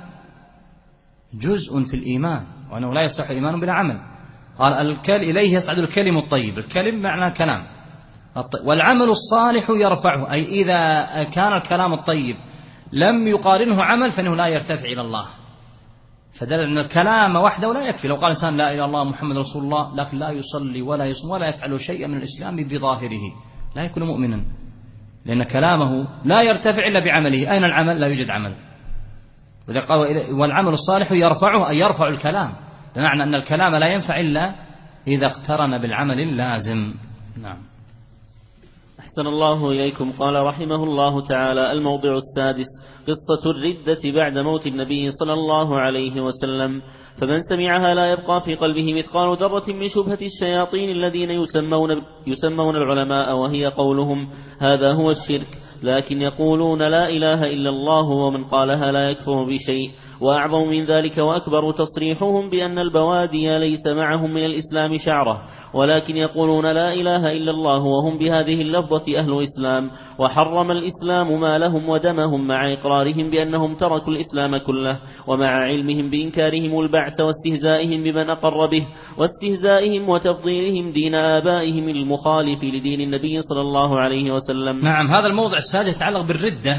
جزء في الإيمان، وأنه لا يصح الإيمان بلا عمل. قال إليه يصعد الكلم الطيب، الكلم معنى كلام، والعمل الصالح يرفعه، أي إذا كان الكلام الطيب لم يقارنه عمل فإنه لا يرتفع إلى الله. فدل أن الكلام وحده لا يكفي. لو قال إنسان لا إله إلا الله محمد رسول الله لكن لا يصلي ولا يصوم ولا يفعل شيئا من الإسلام بظاهره، لا يكون مؤمنا، لأن كلامه لا يرتفع إلا بعمله. أين العمل؟ لا يوجد عمل. وإذا قال والعمل الصالح يرفعه، أي يرفع الكلام، بمعنى أن الكلام لا ينفع إلا إذا اقترن بالعمل اللازم. نعم. أحسن الله إليكم. قال رحمه الله تعالى: الموضع السادس: قصة الردة بعد موت النبي صلى الله عليه وسلم. فمن سمعها لا يبقى في قلبه مثقال ذرة من شبهة الشياطين الذين يسمون العلماء، وهي قولهم هذا هو الشرك، لكن يقولون لا إله إلا الله، ومن قالها لا يكفر بشيء. وأعظم من ذلك وأكبر تصريحهم بأن البوادي ليس معهم من الإسلام شعرة، ولكن يقولون لا إله إلا الله، وهم بهذه اللفظة أهل إسلام، وحرم الإسلام مالهم ودمهم، مع إقرارهم بأنهم تركوا الإسلام كله، ومع علمهم بإنكارهم البعث واستهزائهم بمن أقر به، واستهزائهم وتفضيلهم دين آبائهم المخالف لدين النبي صلى الله عليه وسلم. نعم. هذا الموضع السادس يتعلق بالردة،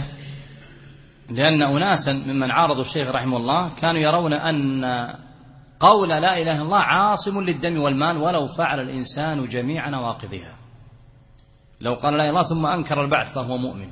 لأن أناسا ممن عارضوا الشيخ رحمه الله كانوا يرون أن قول لا إله إلا الله عاصم للدم والمال ولو فعل الإنسان جميع نواقضها. لو قال لا إله إلا الله ثم أنكر البعث فهو مؤمن،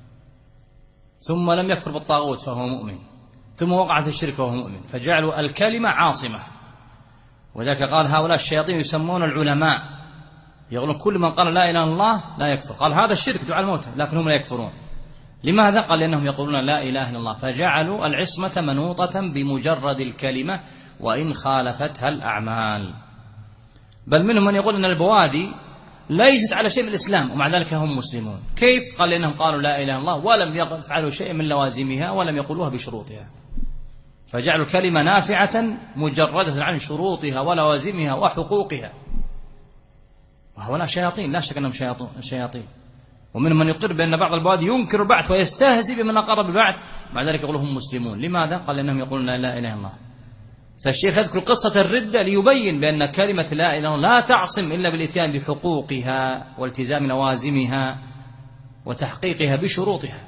ثم لم يكفر بالطاغوت فهو مؤمن، ثم وقع في الشرك فهو مؤمن، فجعلوا الكلمة عاصمة. وذلك قال هؤلاء الشياطين يسمون العلماء، يقولون كل من قال لا إله إلا الله لا يكفر. قال هذا الشرك دعاء الموتى، لكن هم لا يكفرون. لماذا؟ قال لأنهم يقولون لا إله إلا الله، فجعلوا العصمة منوطة بمجرد الكلمة وإن خالفتها الأعمال. بل منهم من يقول أن البوادي ليست على شيء من الإسلام ومع ذلك هم مسلمون. كيف؟ قال لأنهم قالوا لا إله إلا الله ولم يفعلوا شيء من لوازمها ولم يقولوها بشروطها، فجعلوا الكلمة نافعة مجردة عن شروطها ولوازمها وحقوقها. وهؤلاء شياطين، لا شك أنهم شياطين. ومن من يقر بأن بعض البوادي ينكر البعث ويستهزئ بمن أقر بالبعث، مع ذلك يقولوا هم مسلمون. لماذا؟ قال لأنهم يقولون لا إله إلا الله. فالشيخ يذكر قصة الردة ليبين بأن كلمة لا إله إلا الله لا تعصم إلا بالإتيان بحقوقها والتزام لوازمها وتحقيقها بشروطها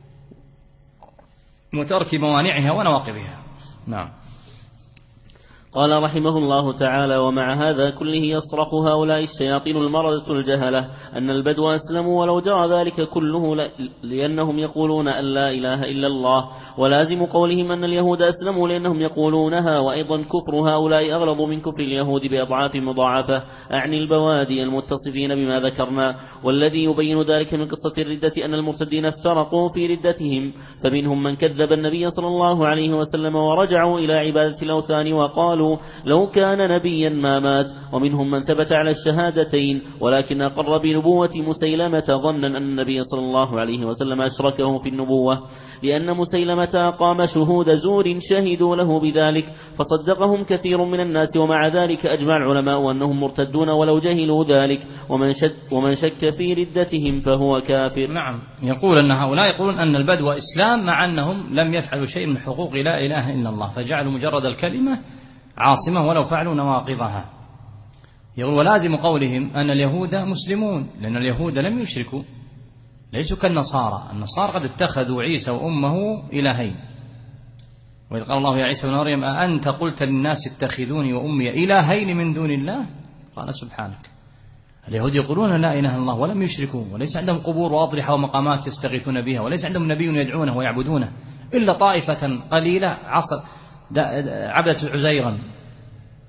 وترك موانعها ونواقضها. نعم. قال رحمه الله تعالى: ومع هذا كله يصرخ هؤلاء الشياطين المردة الجهلة أن البدو أسلموا ولو جرى ذلك كله، لأنهم يقولون أن لا إله إلا الله، ولازم قولهم أن اليهود أسلموا لأنهم يقولونها. وأيضا كفر هؤلاء أغلظ من كفر اليهود بأضعاف مضاعفة، أعني البوادي المتصفين بما ذكرنا. والذي يبين ذلك من قصة الردة أن المرتدين افترقوا في ردتهم، فمنهم من كذب النبي صلى الله عليه وسلم ورجعوا إلى عبادة الأوثان وقالوا لو كان نبيا ما مات، ومنهم من ثبت على الشهادتين ولكن أقر بنبوة مسيلمة ظنا أن النبي صلى الله عليه وسلم أشركه في النبوة، لأن مسيلمة أقام شهود زور شهدوا له بذلك فصدقهم كثير من الناس. ومع ذلك أجمع العلماء أنهم مرتدون ولو جهلوا ذلك، ومن شك في ردتهم فهو كافر. نعم. يقول أن هؤلاء يقولون أن البدو إسلام مع أنهم لم يفعلوا شيء من حقوق لا إله إلا الله، فجعلوا مجرد الكلمة عاصمة ولو فعلوا نواقضها. يقول ولازم قولهم أن اليهود مسلمون، لأن اليهود لم يشركوا، ليسوا كالنصارى. النصارى قد اتخذوا عيسى وأمه إلهين، وإذ قال الله يا عيسى بن مريم أأنت قلت للناس اتخذوني وأمي إلهين من دون الله؟ قال سبحانك. اليهود يقولون لا إله إلا الله ولم يشركوا، وليس عندهم قبور وأضرحة ومقامات يستغيثون بها، وليس عندهم نبي يدعونه ويعبدونه، إلا طائفة قليلة عبدت عزيرا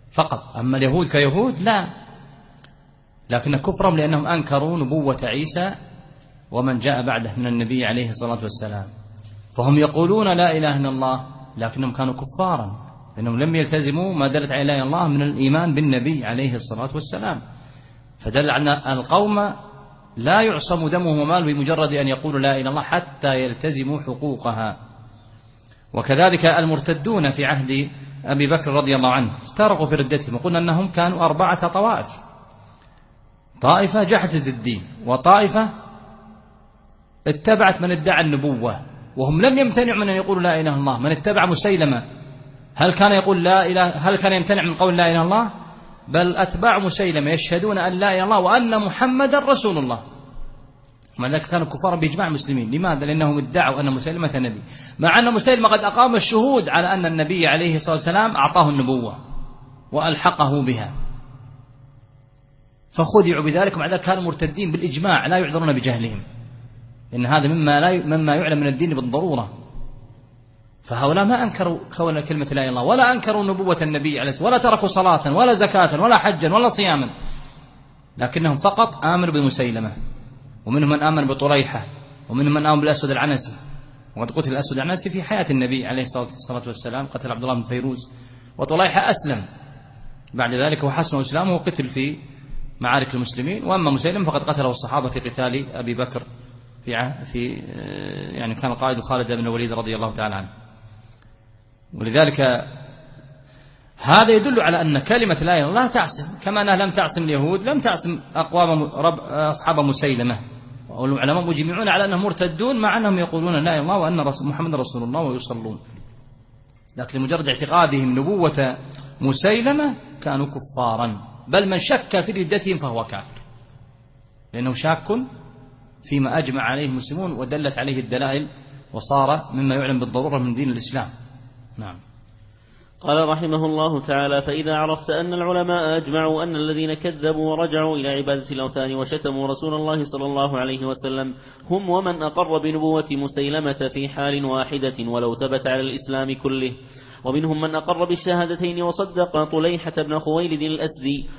فقط. أما اليهود كيهود لا، لكن كفرهم لأنهم أنكروا نبوة عيسى ومن جاء بعده من النبي عليه الصلاة والسلام، فهم يقولون لا إله إلا الله لكنهم كانوا كفارا لأنهم لم يلتزموا ما دلت عليه لا إله إلا الله من الإيمان بالنبي عليه الصلاة والسلام. فدل على القوم لا يعصم دمه وماله بمجرد أن يقولوا لا إله إلا الله حتى يلتزموا حقوقها. وكذلك المرتدون في عهد أبي بكر رضي الله عنه افترقوا في ردتهم، وقلنا أنهم كانوا 4 طوائف: طائفة جحدت الدين، وطائفة اتبعت من ادعى النبوة وهم لم يمتنعوا من أن يقولوا لا إله إلا الله. من اتبع مسيلمة هل كان يقول لا إله، هل كان يمتنع من قول لا إله إلا الله؟ بل أتباع مسيلمة يشهدون أن لا إله إلا الله وأن محمدا رسول الله، مع ذلك كانوا كفارا بإجماع المسلمين. لماذا؟ لأنهم ادعوا أن مسيلمة نبي، مع أن مسيلمة قد أقام الشهود على أن النبي عليه الصلاة والسلام أعطاه النبوة وألحقه بها، فخدعوا بذلك، مع ذلك كانوا مرتدين بالإجماع لا يعذرون بجهلهم، لأن هذا مما يعلم من الدين بالضرورة. فهؤلاء ما أنكروا كون كلمة لا إله إلا الله، ولا أنكروا نبوة النبي عليه الصلاة والسلام، ولا تركوا صلاة ولا زكاة ولا حجا ولا صياما، لكنهم فقط آمنوا بمسيلمة. ومنهم من آمن بطليحة، ومنهم من آمن بالأسود العنسي، وقد قتل الأسود العنسي في حياة النبي عليه الصلاة والسلام، قتل عبد الله بن فيروز، وطليحة أسلم بعد ذلك وحسن إسلامه وقتل في معارك المسلمين. وأما مسيلم فقد قتله الصحابة في قتال أبي بكر يعني كان قائد خالد بن الوليد رضي الله تعالى عنه. ولذلك هذا يدل على أن كلمة لا إله إلا الله لا تعصم، كما أنها لم تعصم اليهود لم تعصم أقوام أصحاب مسيلمة. والعلماء مجمعون على أنهم مرتدون مع أنهم يقولون لا إله إلا الله وأن محمد رسول الله ويصلون، لكن لمجرد اعتقادهم نبوة مسيلمة كانوا كفارا، بل من شك في ردتهم فهو كافر، لأنه شاك فيما أجمع عليه المسلمون ودلت عليه الدلائل وصار مما يعلم بالضرورة من دين الإسلام. نعم. قال رحمه الله تعالى: فإذا عرفت أن العلماء أجمعوا أن الذين كذبوا ورجعوا إلى عبادة الأوثان وشتموا رسول الله صلى الله عليه وسلم هم ومن أقر بنبوة مسيلمة في حال واحدة ولو ثبت على الإسلام كله، ومنهم من أقر بالشهادتين وصدق طليحة بن خويلد الأسدي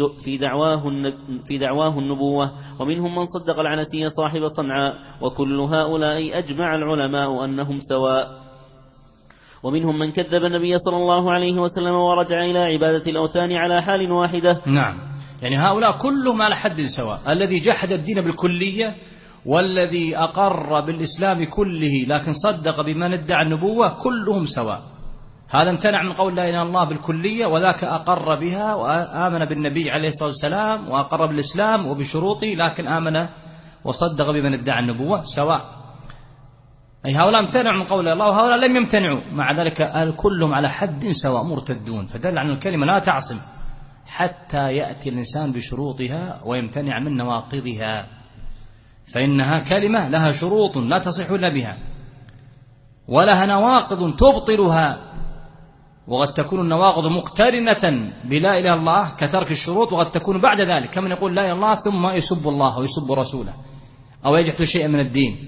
في دعواه النبوة، ومنهم من صدق العنسي صاحب صنعاء، وكل هؤلاء أجمع العلماء أنهم سواء. ومنهم من كذب النبي صلى الله عليه وسلم ورجع إلى عبادة الأوثان على حال واحدة. نعم، يعني هؤلاء كلهم على حد سواء، الذي جحد الدين بالكلية والذي أقر بالإسلام كله لكن صدق بمن ادعى النبوة، كلهم سواء. هذا امتنع من قول لا إله إلا الله بالكلية، وذاك أقر بها وآمن بالنبي عليه الصلاة والسلام وأقر بالإسلام وبشروطه لكن آمن وصدق بمن ادعى النبوة، سواء. أي هؤلاء امتنعوا من قول الله وهؤلاء لم يمتنعوا، مع ذلك كلهم على حد سواء مرتدون. فدل على الكلمة لا تعصم حتى يأتي الإنسان بشروطها ويمتنع من نواقضها، فإنها كلمة لها شروط لا تصح إلا بها، ولها نواقض تبطلها، وقد تكون النواقض مقترنة بلا إله إلا الله كترك الشروط، وقد تكون بعد ذلك كمن يقول لا إله إلا الله ثم يسب الله ويسب رسوله أو يجحد شيئا من الدين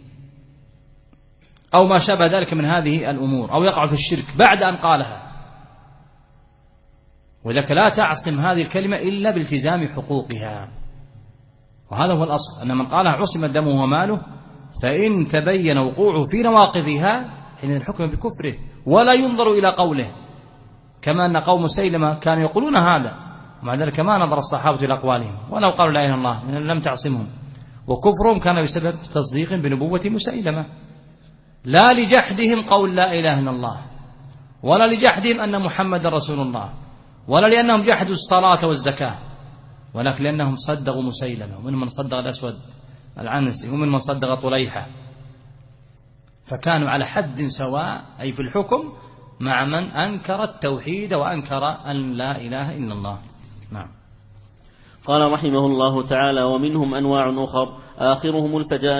أو ما شابه ذلك من هذه الأمور، أو يقع في الشرك بعد أن قالها. وذلك لا تعصم هذه الكلمة إلا بالتزام حقوقها، وهذا هو الأصل، أن من قالها عصم دمه وماله، فإن تبين وقوعه في نواقضها حين الحكم بكفره ولا ينظر إلى قوله، كما أن قوم مسيلمة كانوا يقولون هذا، ومع ذلك ما نظر الصحابة إلى أقوالهم ولو قالوا لا إله إلا الله لأن لم تعصمهم، وكفرهم كان بسبب تصديق بنبوة مسيلمة، لا لجحدهم قول لا إله إلا الله، ولا لجحدهم أن محمد رسول الله، ولا لأنهم جحدوا الصلاة والزكاة، ولكن لأنهم صدقوا مسيلمة، ومن من صدق الأسود العنسي، ومن من صدق طليحة، فكانوا على حد سواء أي في الحكم مع من أنكر التوحيد وأنكر أن لا إله إلا الله. نعم. قال رحمه الله تعالى: ومنهم أنواع أخر آخرهم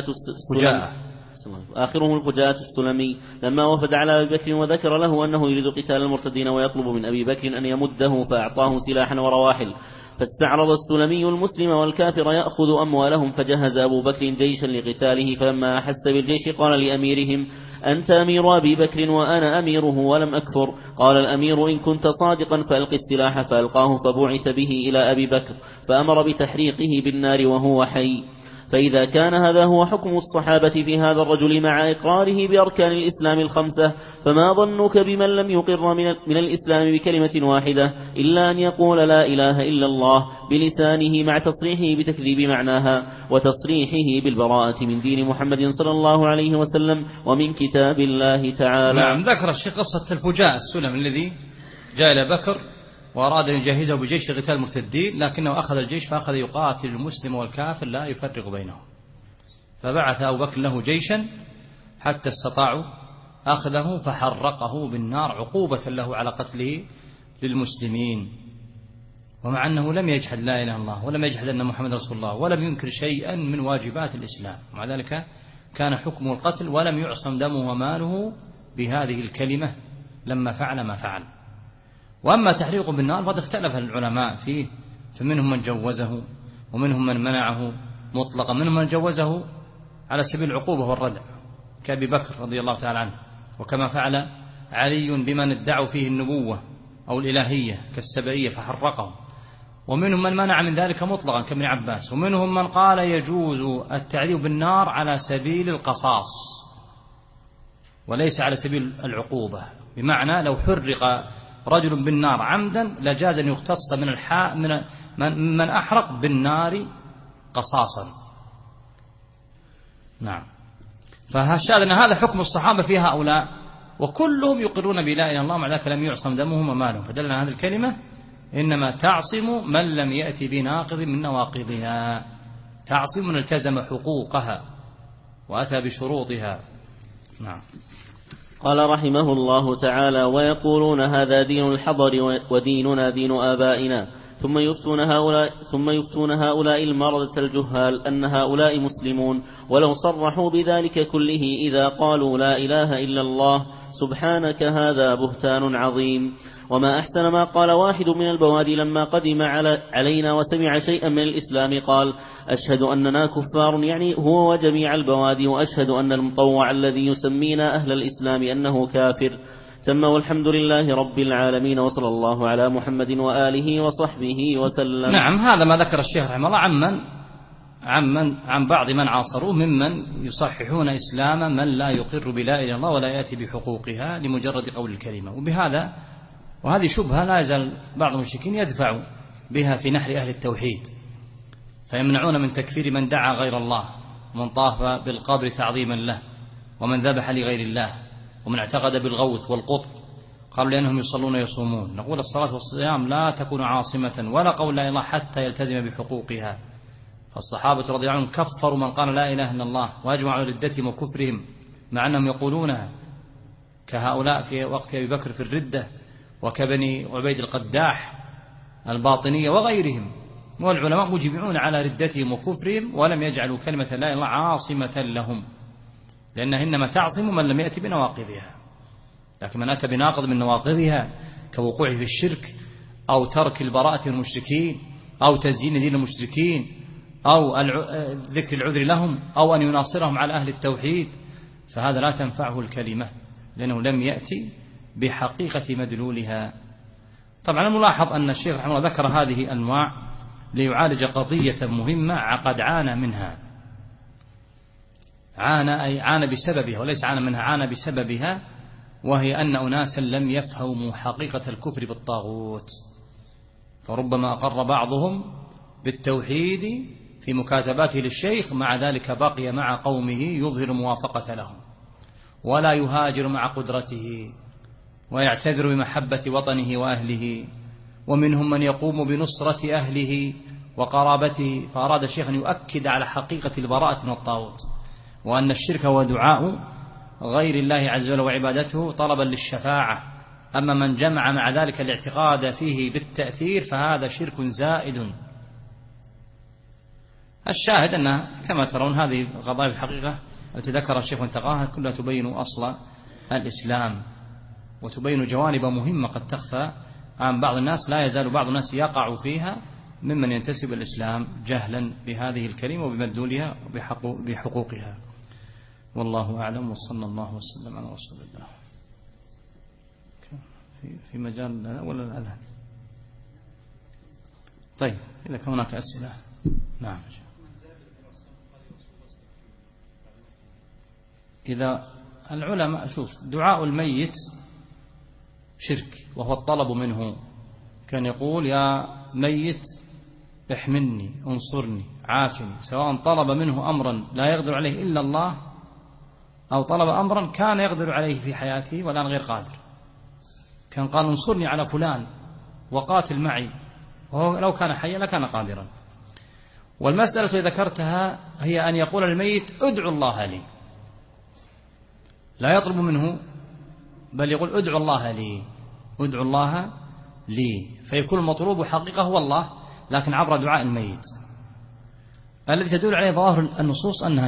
الفجاءة السلمي لما وفد على أبي بكر وذكر له أنه يريد قتال المرتدين ويطلب من أبي بكر أن يمده، فأعطاه سلاحا ورواحل، فاستعرض السلمي المسلم والكافر يأخذ أموالهم، فجهز أبو بكر جيشا لقتاله، فلما أحس بالجيش قال لأميرهم: أنت أمير أبي بكر وأنا أميره ولم أكفر. قال الأمير إن كنت صادقا فألق السلاح، فألقاه فبعث به إلى أبي بكر فأمر بتحريقه بالنار وهو حي. فإذا كان هذا هو حكم الصحابة في هذا الرجل مع إقراره بأركان الإسلام الخمسة، فما ظنك بمن لم يقر من الإسلام بكلمة واحدة إلا أن يقول لا إله إلا الله بلسانه مع تصريحه بتكذيب معناها وتصريحه بالبراءة من دين محمد صلى الله عليه وسلم ومن كتاب الله تعالى. نعم. ذكر الشيخ قصة الفجاء السلم الذي جاء إلى بكر وأراد أن يجهزه بجيش لقتال المرتدين، لكنه أخذ الجيش فأخذ يقاتل المسلم والكافر لا يفرق بينهم، فبعث أبو بكر له جيشا حتى استطاعوا أخذه فحرقه بالنار عقوبة له على قتله للمسلمين، ومع أنه لم يجحد لا إله إلا الله ولم يجحد أن محمد رسول الله ولم ينكر شيئا من واجبات الإسلام، ومع ذلك كان حكمه القتل ولم يعصم دمه وماله بهذه الكلمة لما فعل ما فعل. وأما تحريقه بالنار فقد اختلف العلماء فيه، فمنهم من جوزه ومنهم من منعه مطلقا، منهم من جوزه على سبيل العقوبة والردع كأبي بكر رضي الله تعالى عنه، وكما فعل علي بمن ادعوا فيه النبوة أو الإلهية كالسبعية فحرقه، ومنهم من منع من ذلك مطلقا كابن عباس، ومنهم من قال يجوز التعذيب بالنار على سبيل القصاص وليس على سبيل العقوبة، بمعنى لو حرق رجل بالنار عمدا لجاز أن يقتص من أحرق بالنار قصاصا. نعم. فالشاهد أن هذا حكم الصحابة في هؤلاء، وكلهم يقرون بلا إله إلا الله، مع ذلك لم يعصم دمهم ومالهم، فدلنا هذه الكلمة إنما تعصم من لم يأتي بناقض من نواقضها، تعصم من التزم حقوقها وأتى بشروطها. نعم. قال رحمه الله تعالى: ويقولون هذا دين الحضر وديننا دين آبائنا، ثم يفتون هؤلاء المردة الجهال أن هؤلاء مسلمون، ولو صرحوا بذلك كله إذا قالوا لا إله إلا الله سبحانك هذا بهتان عظيم. وما أحسن ما قال واحد من البوادي لما قدم علينا وسمع شيئا من الإسلام قال: أشهد أننا كفار، يعني هو وجميع البوادي، وأشهد أن المطوع الذي يسمينا أهل الإسلام أنه كافر. ثم والحمد لله رب العالمين، وصلى الله على محمد وآله وصحبه وسلم. نعم. هذا ما ذكر الشيخ رحمه الله عن بعض من عاصروه ممن يصححون إسلام من لا يقر بلا إله إلا الله ولا يأتي بحقوقها لمجرد قول الكلمة. وهذه شبهة لا يزال بعض المشركين يدفع بها في نحر أهل التوحيد، فيمنعون من تكفير من دعا غير الله، ومن طاف بالقبر تعظيما له، ومن ذبح لغير الله، ومن اعتقد بالغوث والقطب، قالوا لأنهم يصلون ويصومون. نقول الصلاة والصيام لا تكون عاصمة ولا قول لا إله إلا الله حتى يلتزم بحقوقها. فالصحابة رضي الله عنهم كفروا من قال لا إله إلا الله واجمعوا على ردتهم وكفرهم مع أنهم يقولونها، كهؤلاء في وقت أبي بكر في الردة، وكبني عبيد القداح الباطنية وغيرهم، والعلماء مجمعون على ردتهم وكفرهم ولم يجعلوا كلمة لا إله إلا الله عاصمة لهم، لأنها إنما تعصم من لم يأتي بنواقضها. لكن من أتى بناقض من نواقضها كوقوعه في الشرك أو ترك البراءة من المشركين أو تزيين دين المشركين أو ذكر العذر لهم أو أن يناصرهم على أهل التوحيد، فهذا لا تنفعه الكلمة لأنه لم يأتي بحقيقة مدلولها. طبعا الملاحظ أن الشيخ رحمه الله ذكر هذه الأنواع ليعالج قضية مهمة قد عانى منها، عانى بسببها وليس عانى منها، عانى بسببها، وهي أن أناسا لم يفهموا حقيقة الكفر بالطاغوت، فربما أقر بعضهم بالتوحيد في مكاتباته للشيخ، مع ذلك بقي مع قومه يظهر موافقة لهم ولا يهاجر مع قدرته ويعتذر بمحبة وطنه وأهله، ومنهم من يقوم بنصرة أهله وقرابته. فأراد الشيخ أن يؤكد على حقيقة البراءة من الطاغوت، وأن الشرك هو دعاء غير الله عز وجل وعبادته طلبا للشفاعة، أما من جمع مع ذلك الاعتقاد فيه بالتأثير فهذا شرك زائد. الشاهد أن كما ترون هذه القضايا في الحقيقة التي ذكر الشيخ وانتقاها كلها تبين أصل الإسلام، وتبين جوانب مهمة قد تخفى عن بعض الناس، لا يزال بعض الناس يقع فيها ممن ينتسب الإسلام جهلا بهذه الكلمة وبمدلولها وبحقوقها. والله أعلم، وصلى الله وسلم على رسول الله. في مجال الأذان ولا الأذان؟ طيب إذا كان هناك أسئلة. نعم. إذا العلماء شوف دعاء الميت شرك، وهو الطلب منه، كان يقول يا ميت احمني انصرني عافني، سواء طلب منه أمرا لا يقدر عليه إلا الله، أو طلب أمرا كان يقدر عليه في حياته والآن غير قادر. كان قال انصرني على فلان وقاتل معي، وهو لو كان حيا لكان قادرا. والمسألة التي ذكرتها هي أن يقول الميت ادعو الله لي، لا يطلب منه بل يقول ادعو الله لي، ادعو الله لي، فيكون المطلوب حقيقة هو الله لكن عبر دعاء الميت، الذي تدل عليه ظاهر النصوص أنها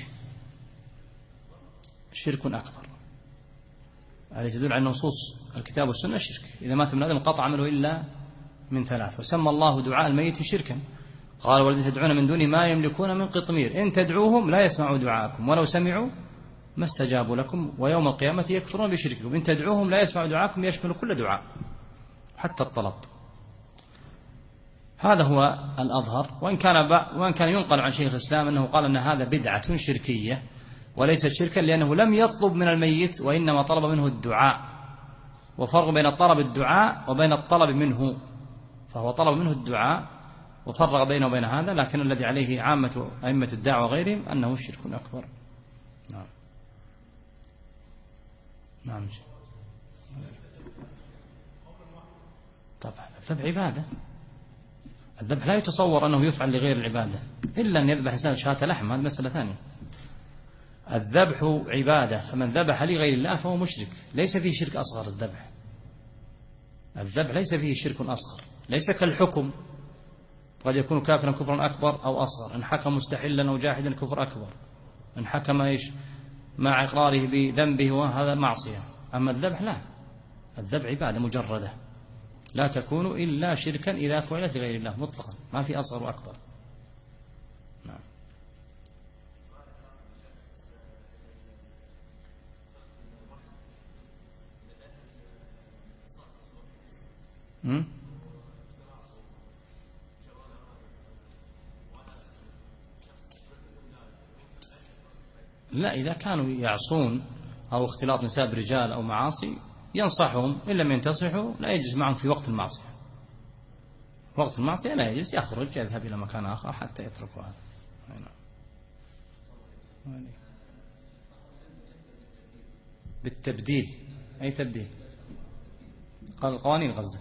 شرك أكبر. التي تدل على النصوص الكتاب والسنة شرك. إذا مات من آدم قطع عمله إلا من ثلاث، وسمى الله دعاء الميت شركا. قال والذين تدعون من دونه ما يملكون من قطمير إن تدعوهم لا يسمعوا دعاءكم ولو سمعوا ما استجابوا لكم ويوم القيامة يكفرون بشرككم. إن تدعوهم لا يسمعوا دعاءكم يشمل كل دعاء حتى الطلب. هذا هو الأظهر، وإن كان ينقل عن شيخ الإسلام أنه قال أن هذا بدعة شركية وليست شركا، لأنه لم يطلب من الميت وإنما طلب منه الدعاء، وفرق بين طلب الدعاء وبين الطلب منه، فهو طلب منه الدعاء وفرق بينه وبين هذا، لكن الذي عليه عامة أئمة الدعوة وغيرهم أنه شرك أكبر. نعم. نعم. طبعا الذبح عبادة، الذبح لا يتصور أنه يفعل لغير العبادة إلا أن يذبح إنسان شاة لحم، هذه مسألة ثانية. الذبح عبادة، فمن ذبح لغير الله فهو مشرك، ليس فيه شرك أصغر. الذبح ليس فيه شرك أصغر، ليس كالحكم، قد يكون كافرا كفرا أكبر أو أصغر، إن حكم مستحلا أو جاحدا كفر أكبر، إن حكم مع إقراره بذنبه وهذا معصية. أما الذبح لا، الذبح عبادة مجردة لا تكون إلا شركا إذا فعلت لغير الله مطلقا، ما في أصغر وأكبر. نعم. لا، إذا كانوا يعصون أو اختلاط نساء برجال أو معاصي ينصحهم، إن لم ينتصحوا لا يجلس معهم في وقت المعصية. وقت المعصية لا يجلس، يخرج يذهب إلى مكان آخر حتى يتركوا هذا. بالتبديل، أي تبديل؟ قال القوانين قصدك؟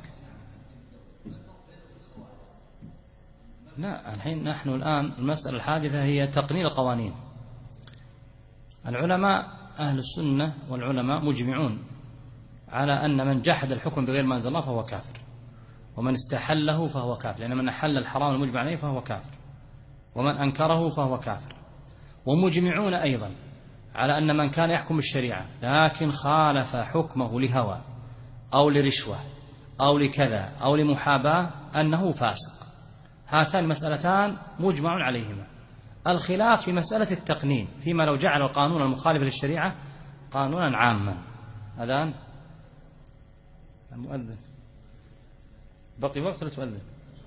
لا، الحين نحن الآن المسألة الحادثة هي تقنين القوانين. العلماء أهل السنة والعلماء مجمعون على أن من جحد الحكم بغير ما أنزل الله فهو كافر، ومن استحله فهو كافر، لأن من أحل الحرام المجمع عليه فهو كافر، ومن أنكره فهو كافر. ومجمعون أيضا على أن من كان يحكم الشريعة لكن خالف حكمه لهوى أو لرشوة أو لكذا أو لمحاباة أنه فاسق. هاتان المسألتان مجمع عليهما. الخلاف في مسألة التقنين، فيما لو جعل القانون المخالف للشريعة قانونا عاما. أذان المؤذن بقي وقت ولا تؤذن؟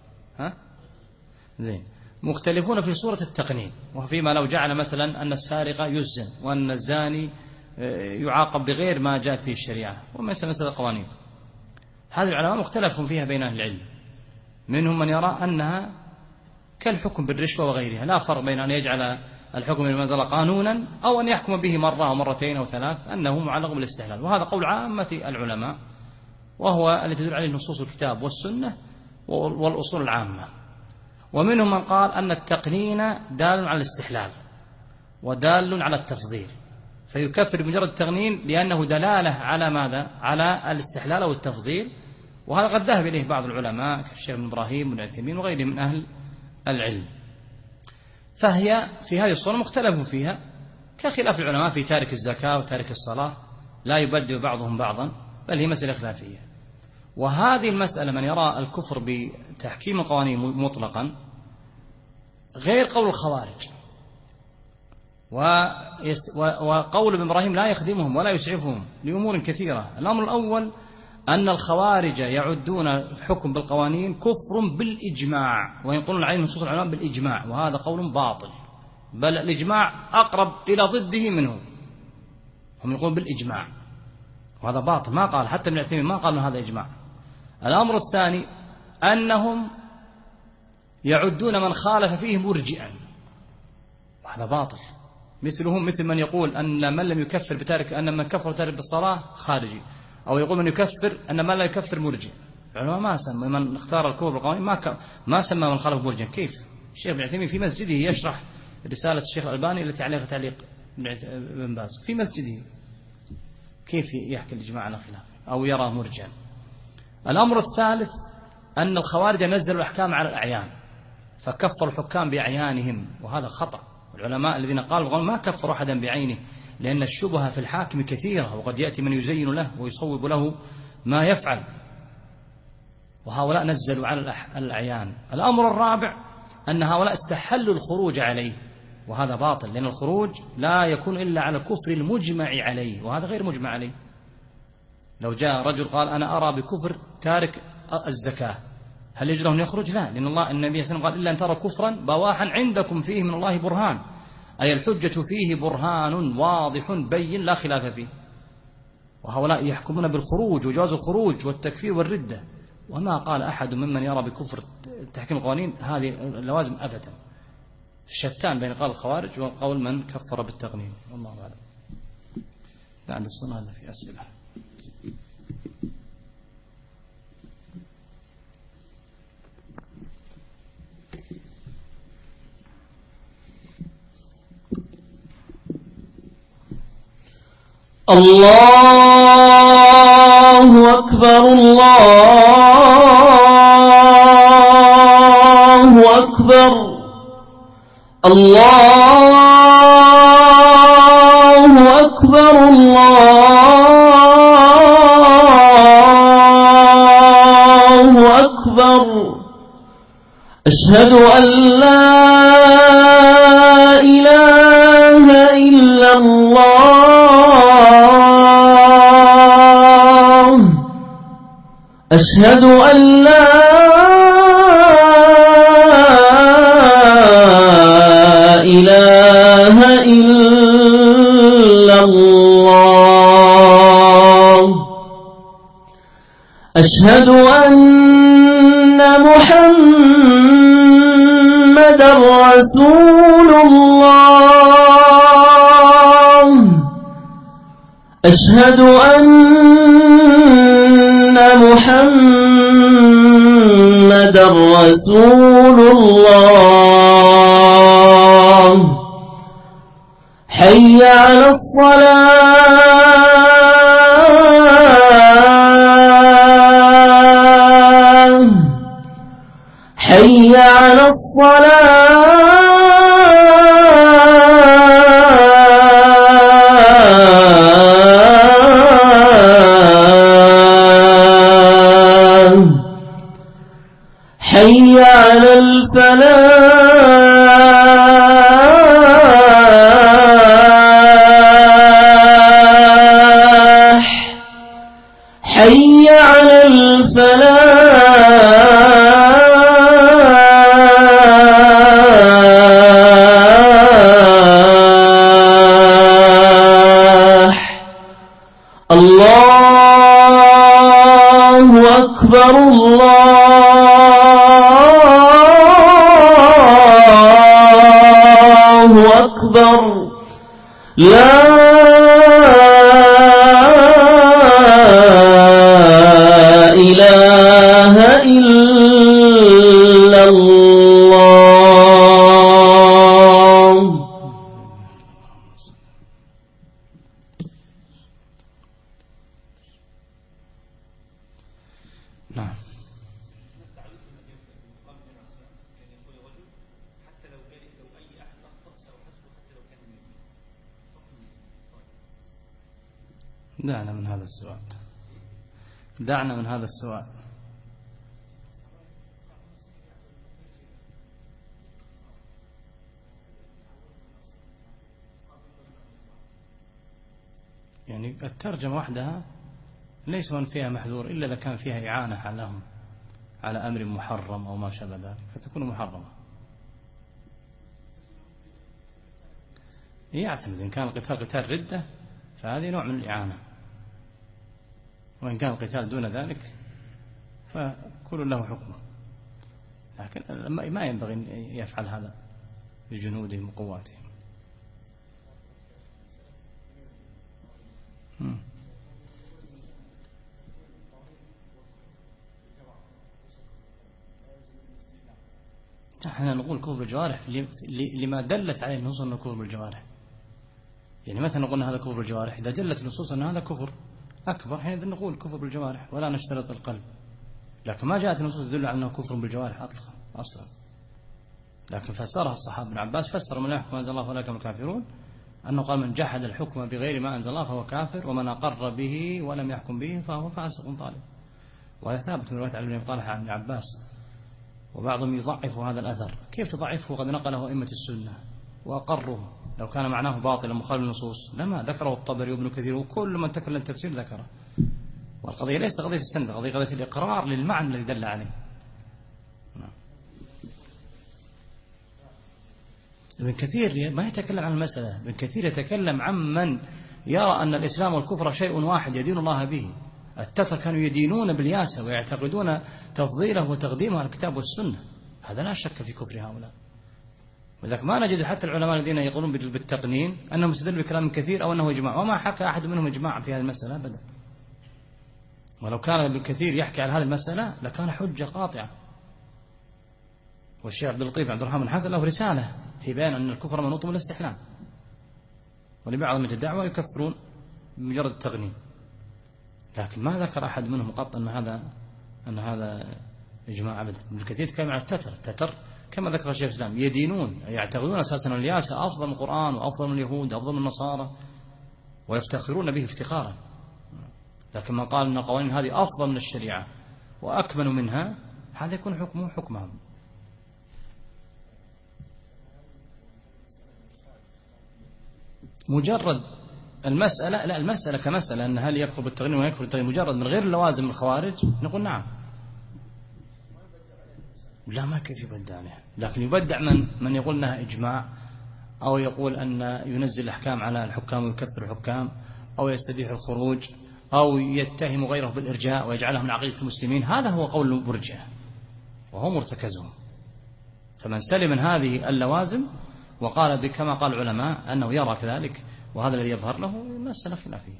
زين. مختلفون في صورة التقنين، وفيما لو جعل مثلا أن السارق يزن وأن الزاني يعاقب بغير ما جاءت به الشريعة، ومسألة قوانين. هذه العلماء مختلف فيها بين أهل العلم، منهم من يرى أنها كالحكم بالرشوة وغيرها، لا فرق بين أن يجعل الحكم بالمنزلة قانونا أو أن يحكم به مرة أو مرتين أو ثلاث، أنه معلق بالاستحلال. وهذا قول عامة العلماء، وهو الذي تدل عليه نصوص الكتاب والسنة والأصول العامة. ومنهم من قال أن التقنين دال على الاستحلال ودال على التفضيل، فيكفر بمجرد التقنين لأنه دلالة على ماذا؟ على الاستحلال والتفضيل. وهذا قد ذهب إليه بعض العلماء كالشيخ ابن إبراهيم بن عثيمين وغيرهم من أهل العلم. فهي في هذه الصورة مختلف فيها، كخلاف العلماء في تارك الزكاة وتارك الصلاة، لا يبدئ بعضهم بعضا، بل هي مسألة خلافية. وهذه المسألة من يرى الكفر بتحكيم القوانين مطلقا غير قول الخوارج. وقول ابن إبراهيم لا يخدمهم ولا يسعفهم لأمور كثيرة. الأمر الأول أن الخوارج يعدون الحكم بالقوانين كفر بالإجماع، وينقلون عليه نصوص العلماء بالإجماع، وهذا قول باطل، بل الإجماع أقرب إلى ضده منه. هم يقولون بالإجماع وهذا باطل، ما قال حتى ابن عثيمين ما قال هذا إجماع. الأمر الثاني أنهم يعدون من خالف فيه مرجئا، وهذا باطل، مثل من يقول أن من لم يكفر بتارك، أن من كفر تارك بالصلاة خارجي، أو يقول من يكفر أن من لا يكفر مرجئ. العلماء ما سمى من اختار الكفر بالقوانين ما سمى من خالف مرجئا. كيف؟ الشيخ ابن عثيمين في مسجده يشرح رسالة الشيخ الألباني التي عليها تعليق ابن باز في مسجده، كيف يحكي الإجماع على خلاف أو يرى مرجئا؟ الأمر الثالث أن الخوارج نزلوا الأحكام على الأعيان، فكفروا الحكام بأعيانهم، وهذا خطأ. العلماء الذين قالوا ما كفروا أحدا بعينه، لأن الشبهة في الحاكم كثيرة، وقد يأتي من يزين له ويصوب له ما يفعل، وهؤلاء نزلوا على الأعيان. الأمر الرابع أن هؤلاء استحلوا الخروج عليه، وهذا باطل، لأن الخروج لا يكون إلا على الكفر المجمع عليه، وهذا غير مجمع عليه. لو جاء رجل قال أنا أرى بكفر تارك الزكاة، هل يجوز له أن يخرج؟ لا، لأن الله النبي صلى الله عليه وسلم قال إلا أن ترى كفرا بواحا عندكم فيه من الله برهان، أي الحجة فيه برهان واضح بين لا خلاف فيه. وهؤلاء يحكمون بالخروج وجواز الخروج والتكفير والردة، وما قال أحد ممن يرى بكفر تحكيم القوانين هذه اللوازم أبدا. شتان بين قول الخوارج وقول من كفر بالتقنين، والله أعلم. بعد الصلاة في أسئلة. الله أكبر الله أكبر الله أكبر الله أكبر. أشهد أن لا إله إلا الله، أشهد أن لا إله إلا الله، أشهد أن محمدا رسول الله، أشهد أن محمدا رسول الله. حي على الصلاة، حي على الصلاة، حي على الفلاح، حي على الفلاح. الله أكبر الله أكبر. لا إله إلا الله. نعم. دعنا من هذا السؤال، دعنا من هذا السؤال. يعني الترجمة وحدها ليس فيها محذور إلا إذا كان فيها إعانة لهم على أمر محرم أو ما شابه ذلك فتكون محرمة. يعتمد إن كان القتال قتال ردة فهذه نوع من الإعانة، وإن كان القتال دون ذلك فكل له حكمه، لكن ما ينبغي أن يفعل هذا بجنودهم وقواتهم. احنا نقول كفر بالجوارح لما دلت عليه النصوص انه كفر بالجوارح. يعني مثلا قلنا هذا كفر بالجوارح، اذا دلت النصوص ان هذا كفر اكبر حينئذ نقول كفر بالجوارح ولا نشترط القلب. لكن ما جاءت النصوص تدل على انه كفر بالجوارح اطلقا اصلا. لكن فسرها الصحابه. ابن عباس فسر من يحكم انزل الله فاولئك هم الكافرون انه قال من جحد الحكم بغير ما انزل الله فهو كافر، ومن اقر به ولم يحكم به فهو فاسق طالب. وهذا ثابت من روايه علي بن ابي طلحه عن ابن عباس. وبعضهم يضعف هذا الأثر. كيف تضعفه وقد نقله أئمة السنة وأقره؟ لو كان معناه باطلا مخالف للنصوص لما ذكره الطبري وابن كثير وكل من تكلم تفسير ذكره. والقضية ليست قضية السند، قضية الإقرار للمعنى الذي دل عليه. ابن كثير ما يتكلم عن المسألة، ابن كثير يتكلم عن من يرى أن الإسلام والكفر شيء واحد يدين الله به. التتر كانوا يدينون بالياسة ويعتقدون تفضيله وتقديمه على الكتاب والسنة، هذا لا شك في كفر هؤلاء. ولذلك ما نجد حتى العلماء الذين يقولون بالتقنين أنهم استدلوا بكلام كثير أو أنه إجماع، وما حكى أحد منهم إجماع في هذه المسألة أبدا. ولو كان ابن كثير يحكي على هذه المسألة لكان حجة قاطعة. والشيخ عبد اللطيف عبد الرحمن بن حسن له رسالة في بيان أن الكفر منوط من الاستحلال، ولبعض من الدعوة يكفرون بمجرد التقنين. لكن ما ذكر أحد منهم قط أن هذا إجماع أبدا. ابن كثير يتكلم عن التتر كما ذكر الشيخ الإسلام يدينون يعتقدون أساسا الياسة أفضل من القرآن وأفضل من اليهود أفضل من النصارى ويفتخرون به افتخارا. لكن من قال أن القوانين هذه أفضل من الشريعة وأكمل منها هذا يكون حكمه حكمهم. مجرد المسألة، لا المسألة كمسألة أن هل يكفر بالتغني ويكفر بالتغني مجرد من غير اللوازم من الخوارج نقول نعم. لا ما كيف يبدع عليه، لكن يبدع من يقول أنها إجماع أو يقول أن ينزل الأحكام على الحكام ويكفر الحكام أو يستبيح الخروج أو يتهم غيره بالإرجاء ويجعله من عقيدة المسلمين. هذا هو قول المرجئة وهو مرتكزهم. فمن سلم من هذه اللوازم وقال بكما قال العلماء أنه يرى كذلك وهذا الذي يظهر له مسألة خلافية.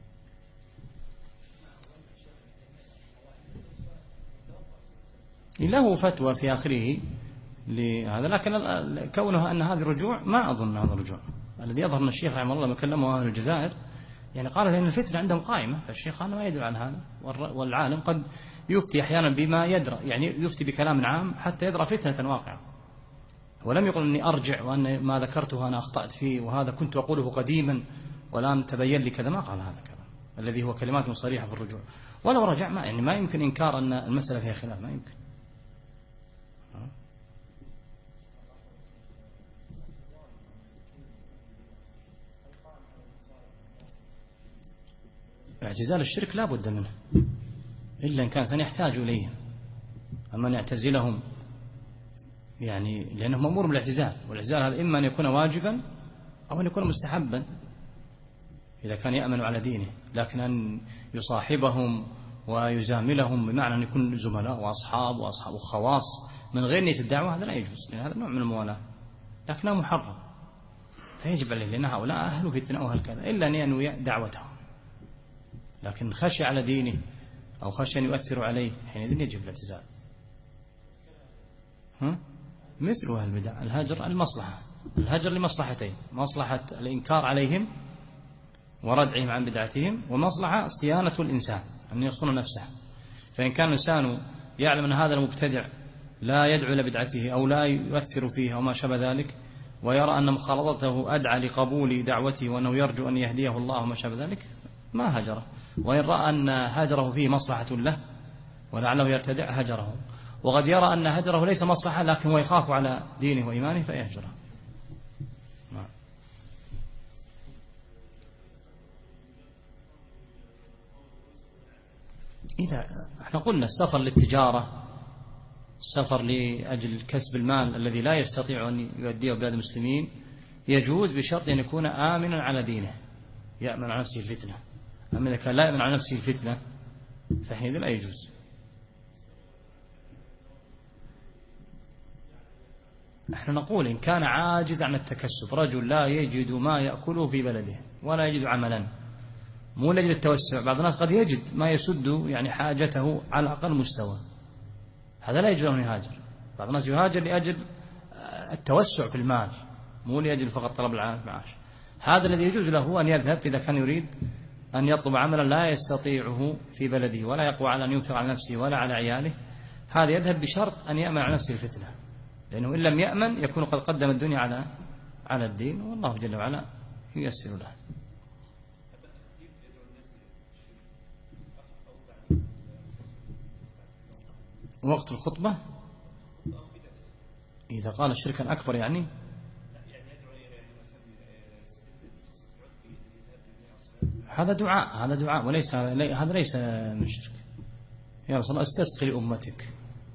له فتوى في آخره لهذا، لكن كونه أن هذه الرجوع ما أظن هذا الرجوع. الذي يظهر أن الشيخ رحمه الله لما كلمه أهل الجزائر يعني قال لأن الفتنة عندهم قائمة، فالشيخ أنا ما يدل على هذا. والعالم قد يفتي أحيانا بما يدرى، يعني يفتي بكلام عام حتى يدرى فتنة واقعة، ولم يقل أني أرجع وأن ما ذكرته أنا أخطأت فيه وهذا كنت أقوله قديما والآن تبين لي كذا. ما قال هذا كلام الذي هو كلمات صريحة في الرجوع. ولو رجع ما يمكن إنكار أن المسألة فيها خلاف، ما يمكن. اعتزال الشرك لا بد منه إلا إن كان سنحتاج إليهم. أما أن يعتزلهم يعني لأنه مأمور بالاعتزال، والاعتزال هذا إما أن يكون واجبا أو أن يكون مستحبا إذا كان يأمن على دينه. لكن أن يصاحبهم ويزاملهم بمعنى أن يكون زملاء وأصحاب وخواص من غير نية الدعوة هذا لا يجوز، لأن هذا نوع من الموالاة لكنه محرم. فيجب عليه لأن هؤلاء أهل فتنة وأهل كذا إلا أن ينوي دعوتهم. لكن خشي على دينه أو خشي أن يؤثر عليه حينئذ يجب الاعتزال. مثل أهل البدع الهجر المصلحة، الهجر لمصلحتين: مصلحة الإنكار عليهم وردعهم عن بدعتهم، ومصلحة صيانة الإنسان أن يصون نفسه. فإن كان الإنسان يعلم أن هذا المبتدع لا يدعو إلى بدعته أو لا يؤثر فيها وما شابه ذلك، ويرى أن مخالطته أدعى لقبول دعوته وأنه يرجو أن يهديه الله وما شابه ذلك ما هجره. وإن رأى أن هجره فيه مصلحة له ولعله يرتدع هجره، وقد يرى أن هجره ليس مصلحة لكن هو يخاف على دينه وإيمانه فيهجره. إذا احنا قلنا السفر للتجارة، السفر لأجل كسب المال الذي لا يستطيع أن يؤديه بلاد المسلمين يجوز بشرط أن يكون آمنا على دينه، يأمن على نفسه الفتنة. أما إذا كان لا يأمن على نفسه الفتنة فحينئذ لا يجوز. نحن نقول إن كان عاجز عن التكسب، رجل لا يجد ما يأكله في بلده ولا يجد عملا، مو لأجل التوسع، بعض الناس قد يجد ما يسد يعني حاجته على أقل مستوى، هذا لا يجوز أن يهاجر. بعض الناس يهاجر لأجل التوسع في المال، مو لأجل فقط طلب المعاش. هذا الذي يجوز له أن يذهب إذا كان يريد أن يطلب عملا لا يستطيعه في بلده ولا يقوى على أن ينفق على نفسه ولا على عياله، هذا يذهب بشرط أن يأمن على نفسه الفتنة، لأنه إن لم يأمن يكون قد قدم الدنيا على الدين، والله جل وعلا ييسر له. وقت الخطبة إذا قال شركا أكبر يعني هذا دعاء وليس هذا ليس من شرك. يا رسول الله استسقي لأمتك.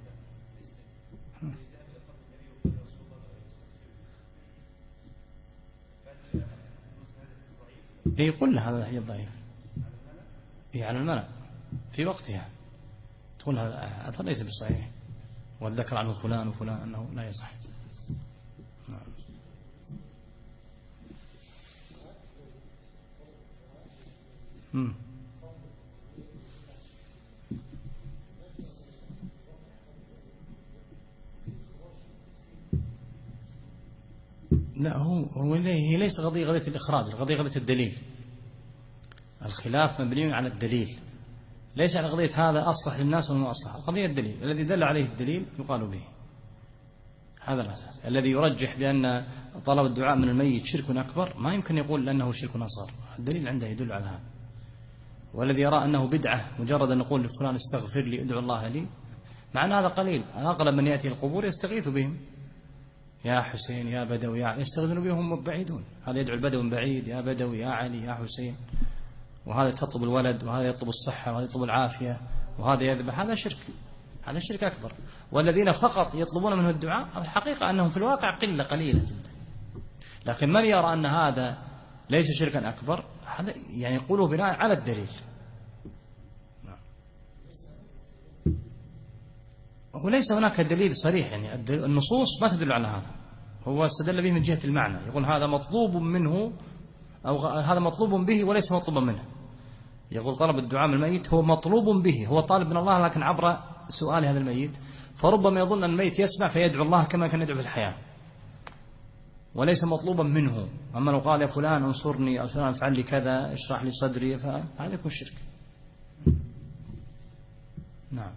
يقول له هذا هي ضعيف على المنع في وقتها، تقول هذا ليس بالصحيح، والذكر عنه فلان وفلان أنه لا يصح. لا هي ليس قضية الإخراج، القضية قضية الدليل. الخلاف مبني على الدليل، ليس على قضية هذا أصلح للناس ولا أصلح. القضية الدليل، الذي دل عليه الدليل يقال به، هذا الأساس. الذي يرجح بأن طلب الدعاء من الميت شرك أكبر ما يمكن يقول أنه شرك أصغر، الدليل عنده يدل على هذا. والذي يرى أنه بدعة مجرد أن نقول لفلان استغفر لي ادعو الله لي، مع أن هذا قليل. أغلب من يأتي القبور يستغيث بهم، يا حسين يا بدوي، يستغيثون بهم بعيدون، هذا يدعو البدوي من بعيد يا بدوي يا علي يا حسين، وهذا يطلب الولد وهذا يطلب الصحة وهذا يطلب العافية وهذا يذبح، هذا شرك، هذا شرك أكبر. والذين فقط يطلبون منه الدعاء الحقيقة أنهم في الواقع قليلة جدا. لكن من يرى أن هذا ليس شركا أكبر هذا يعني يقوله بناء على الدليل. وليس هناك دليل صريح، يعني النصوص ما تدل على هذا، هو استدل به من جهة المعنى، يقول هذا مطلوب منه أو هذا مطلوب به وليس مطلوبا منه. يقول طلب الدعاء من الميت هو مطلوب به، هو طالب من الله لكن عبر سؤال هذا الميت، فربما يظن أن الميت يسمع فيدعو الله كما كان يدعو في الحياة وليس مطلوبا منه. أما لو قال يا فلان انصرني أو فلان افعل لي كذا اشرح لي صدري فهذا يكون شرك. نعم.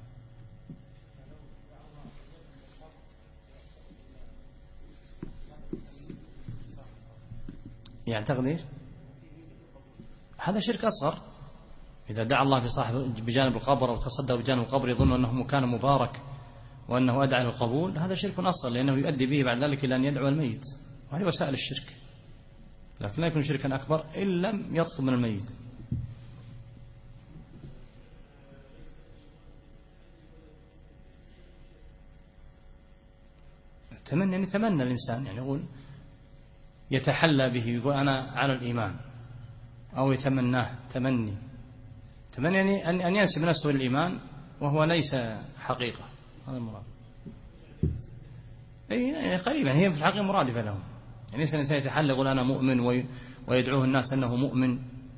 يعتقد ايش؟ هذا شرك أصغر. إذا دعا الله بصاحب بجانب القبر أو تصدق بجانب القبر يظن أنه مكان مبارك وأنه أدعى للقبول، هذا شرك أصغر، لأنه يؤدي به بعد ذلك إلى أن يدعو الميت، وهذه وسائل الشرك. لكن لا يكون شركا أكبر إن لم يطلب من الميت. التمني يعني يتمنى الإنسان، يعني يقول يتحلى به، يقول أنا على الإيمان، أو يتمناه تمني يعني أن ينسب نفسه للإيمان وهو ليس حقيقة، هذا المراد. أي قريبا هي في الحقيقة مرادفة له، يعني ليس الإنسان يتحلى يقول أنا مؤمن ويدعوه الناس أنه مؤمن.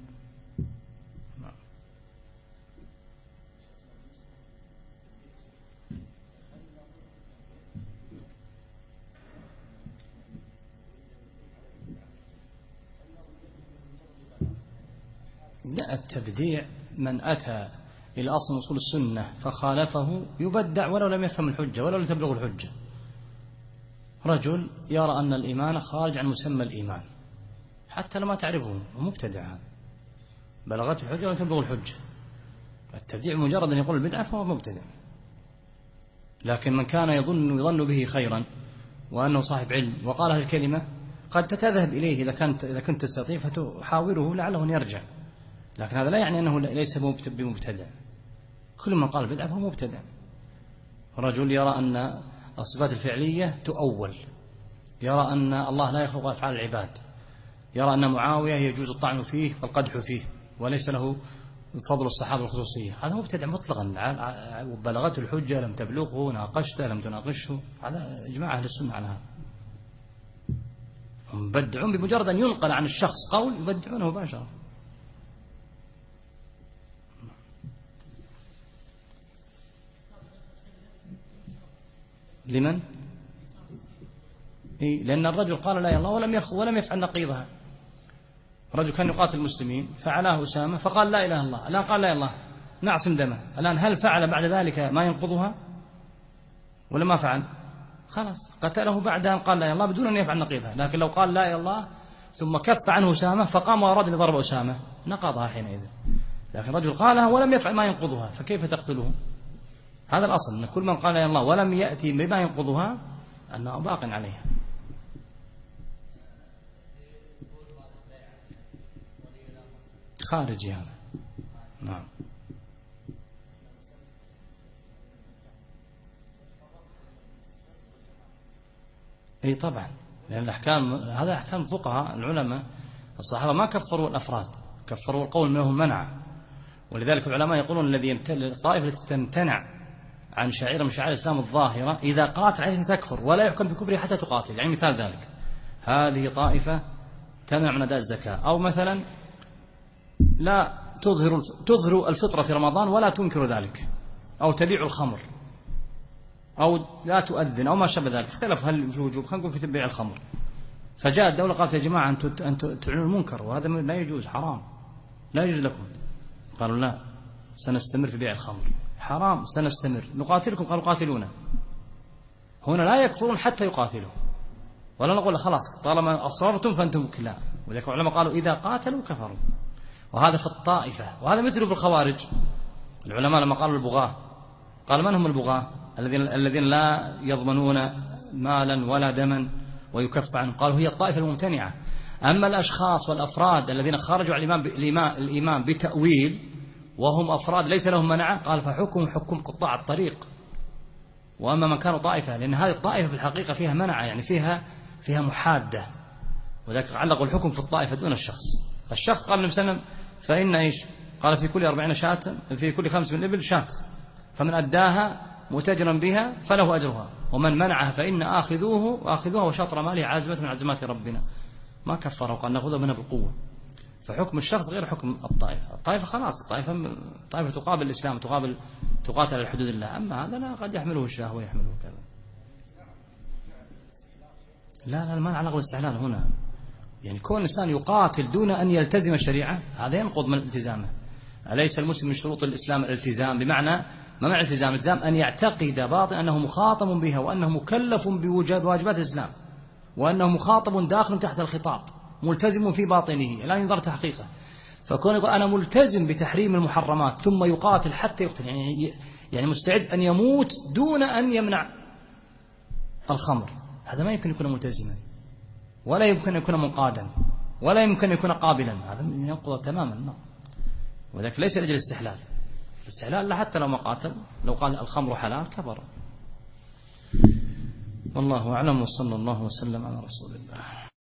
لا، التبديع من أتى إلى أصل أصول السنة فخالفه يبدع ولو لم يفهم الحجة ولو لم تبلغ الحجة. رجل يرى أن الإيمان خارج عن مسمى الإيمان حتى لما تعرفه مبتدع، بلغته الحجة ولم تبلغ الحجة. التبديع مجرد أن يقول البدعة فهو مبتدع. لكن من كان يظن به خيرا وأنه صاحب علم وقال هذه الكلمة قد تذهب إليه إذا كنت تستطيع فتحاوره لعله أن يرجع، لكن هذا لا يعني أنه ليس بمبتدع. كل من قال بدعة فهو مبتدع. رجل يرى أن الصفات الفعلية تؤول، يرى أن الله لا يخلق أفعال العباد، يرى أن معاوية يجوز الطعن فيه والقدح فيه وليس له فضل الصحابة الخصوصية، هذا مبتدع مطلقا. بلغته الحجة لم تبلغه، ناقشته لم تناقشه، هذا إجماع أهل السنة على هذا. هم بدعون بمجرد أن ينقل عن الشخص قول يبدعونه مباشرة. لمن؟ لأن الرجل قال لا إله إلا الله ولم يفعل نقيضها. رجل كان يقاتل المسلمين فعلاه أسامة فقال لا إله إلا الله، لا قال لا إله إلا الله نعصم دمه. الآن هل فعل بعد ذلك ما ينقضها ولا ما فعل؟ خلاص قتله بعد أن قال لا إله إلا الله بدون أن يفعل نقيضها. لكن لو قال لا إله إلا الله ثم كف عنه أسامة فقام وأراد أن يضرب أسامة نقضها حينئذ. لكن رجل قالها ولم يفعل ما ينقضها فكيف تقتله؟ هذا الأصل، أن كل من قال لا إله إلا الله ولم يأتي بما ينقضها أنه باق عليها. خارجي هذا. نعم. اي طبعا، لأن الأحكام هذا أحكام فقهاء العلماء. الصحابة ما كفروا الأفراد، كفروا القول منهم منع. ولذلك العلماء يقولون الذي الطائفة التي تمتنع عن شعيرة من شعائر الإسلام الظاهرة إذا قاتل عليه تكفر ولا يحكم بكفره حتى تقاتل. يعني مثال ذلك هذه طائفة تمنع من أداء الزكاة، أو مثلا لا تظهر الفطرة في رمضان ولا تنكر ذلك، أو تبيع الخمر، أو لا تؤذن، أو ما شابه ذلك. اختلف هل في الوجوب، خلينا نقول في تبيع الخمر. فجاء الدولة قالت يا جماعة أن تعلنوا المنكر وهذا لا يجوز، حرام، لا يجوز لكم. قالوا لا سنستمر في بيع الخمر، حرام سنستمر. نقاتلكم، قالوا قاتلونا. هنا لا يكفرون حتى يقاتلوا، ولا نقول خلاص طالما أصررتم فأنتم لا. ولذلك العلماء قالوا إذا قاتلوا كفروا. وهذا في الطائفة. وهذا مثله في الخوارج. العلماء لما قالوا البغاة قال من هم البغاة؟ الذين لا يضمنون مالا ولا دما ويكف عنهم. قالوا هي الطائفة الممتنعة. أما الأشخاص والأفراد الذين خرجوا على الإمام بتأويل وهم أفراد ليس لهم منعة، قال فحكم حكم قطاع الطريق. وأما من كانوا طائفة، لأن هذه الطائفة في الحقيقة فيها منعة، يعني فيها محادة، وذلك علقوا الحكم في الطائفة دون الشخص. الشخص قال النبي صلى الله عليه وسلم فإن إيش؟ قال في كل 40 شاة، في كل 5 من الإبل شاة، فمن أداها متجرا بها فله أجرها، ومن منعها فإن آخذوها وشطر ماله عازمة من عزمات ربنا. ما كفره، قال نأخذها منها بالقوة. فحكم الشخص غير حكم الطائفة. الطائفة خلاص، الطائفة تقابل الإسلام، تقاتل على حدود الله. أما هذا لا، قد يحمله الشهوة ويحمله كذا. لا ما علاقة بالاستحلال هنا. يعني كون الإنسان يقاتل دون أن يلتزم الشريعة هذا ينقض من التزامه. أليس المسلم من شروط الإسلام الالتزام؟ بمعنى ما معنى الالتزام؟ الالتزام أن يعتقد باطن أنه مخاطب بها، وأنه مكلف بواجبات الإسلام، وأنه مخاطب داخل تحت الخطاب، ملتزم في باطنه لا ينظر تحقيقه. فكون يقول أنا ملتزم بتحريم المحرمات ثم يقاتل حتى يقتل، يعني مستعد أن يموت دون أن يمنع الخمر، هذا ما يمكن يكون ملتزما، ولا يمكن أن يكون منقادا، ولا يمكن أن يكون قابلا. هذا ينقض تماما. وذلك ليس لأجل الاستحلال. الاستحلال لا، حتى لو ما قاتل، لو قال الخمر حلال كفر. والله أعلم، وصلى الله وسلم على رسول الله.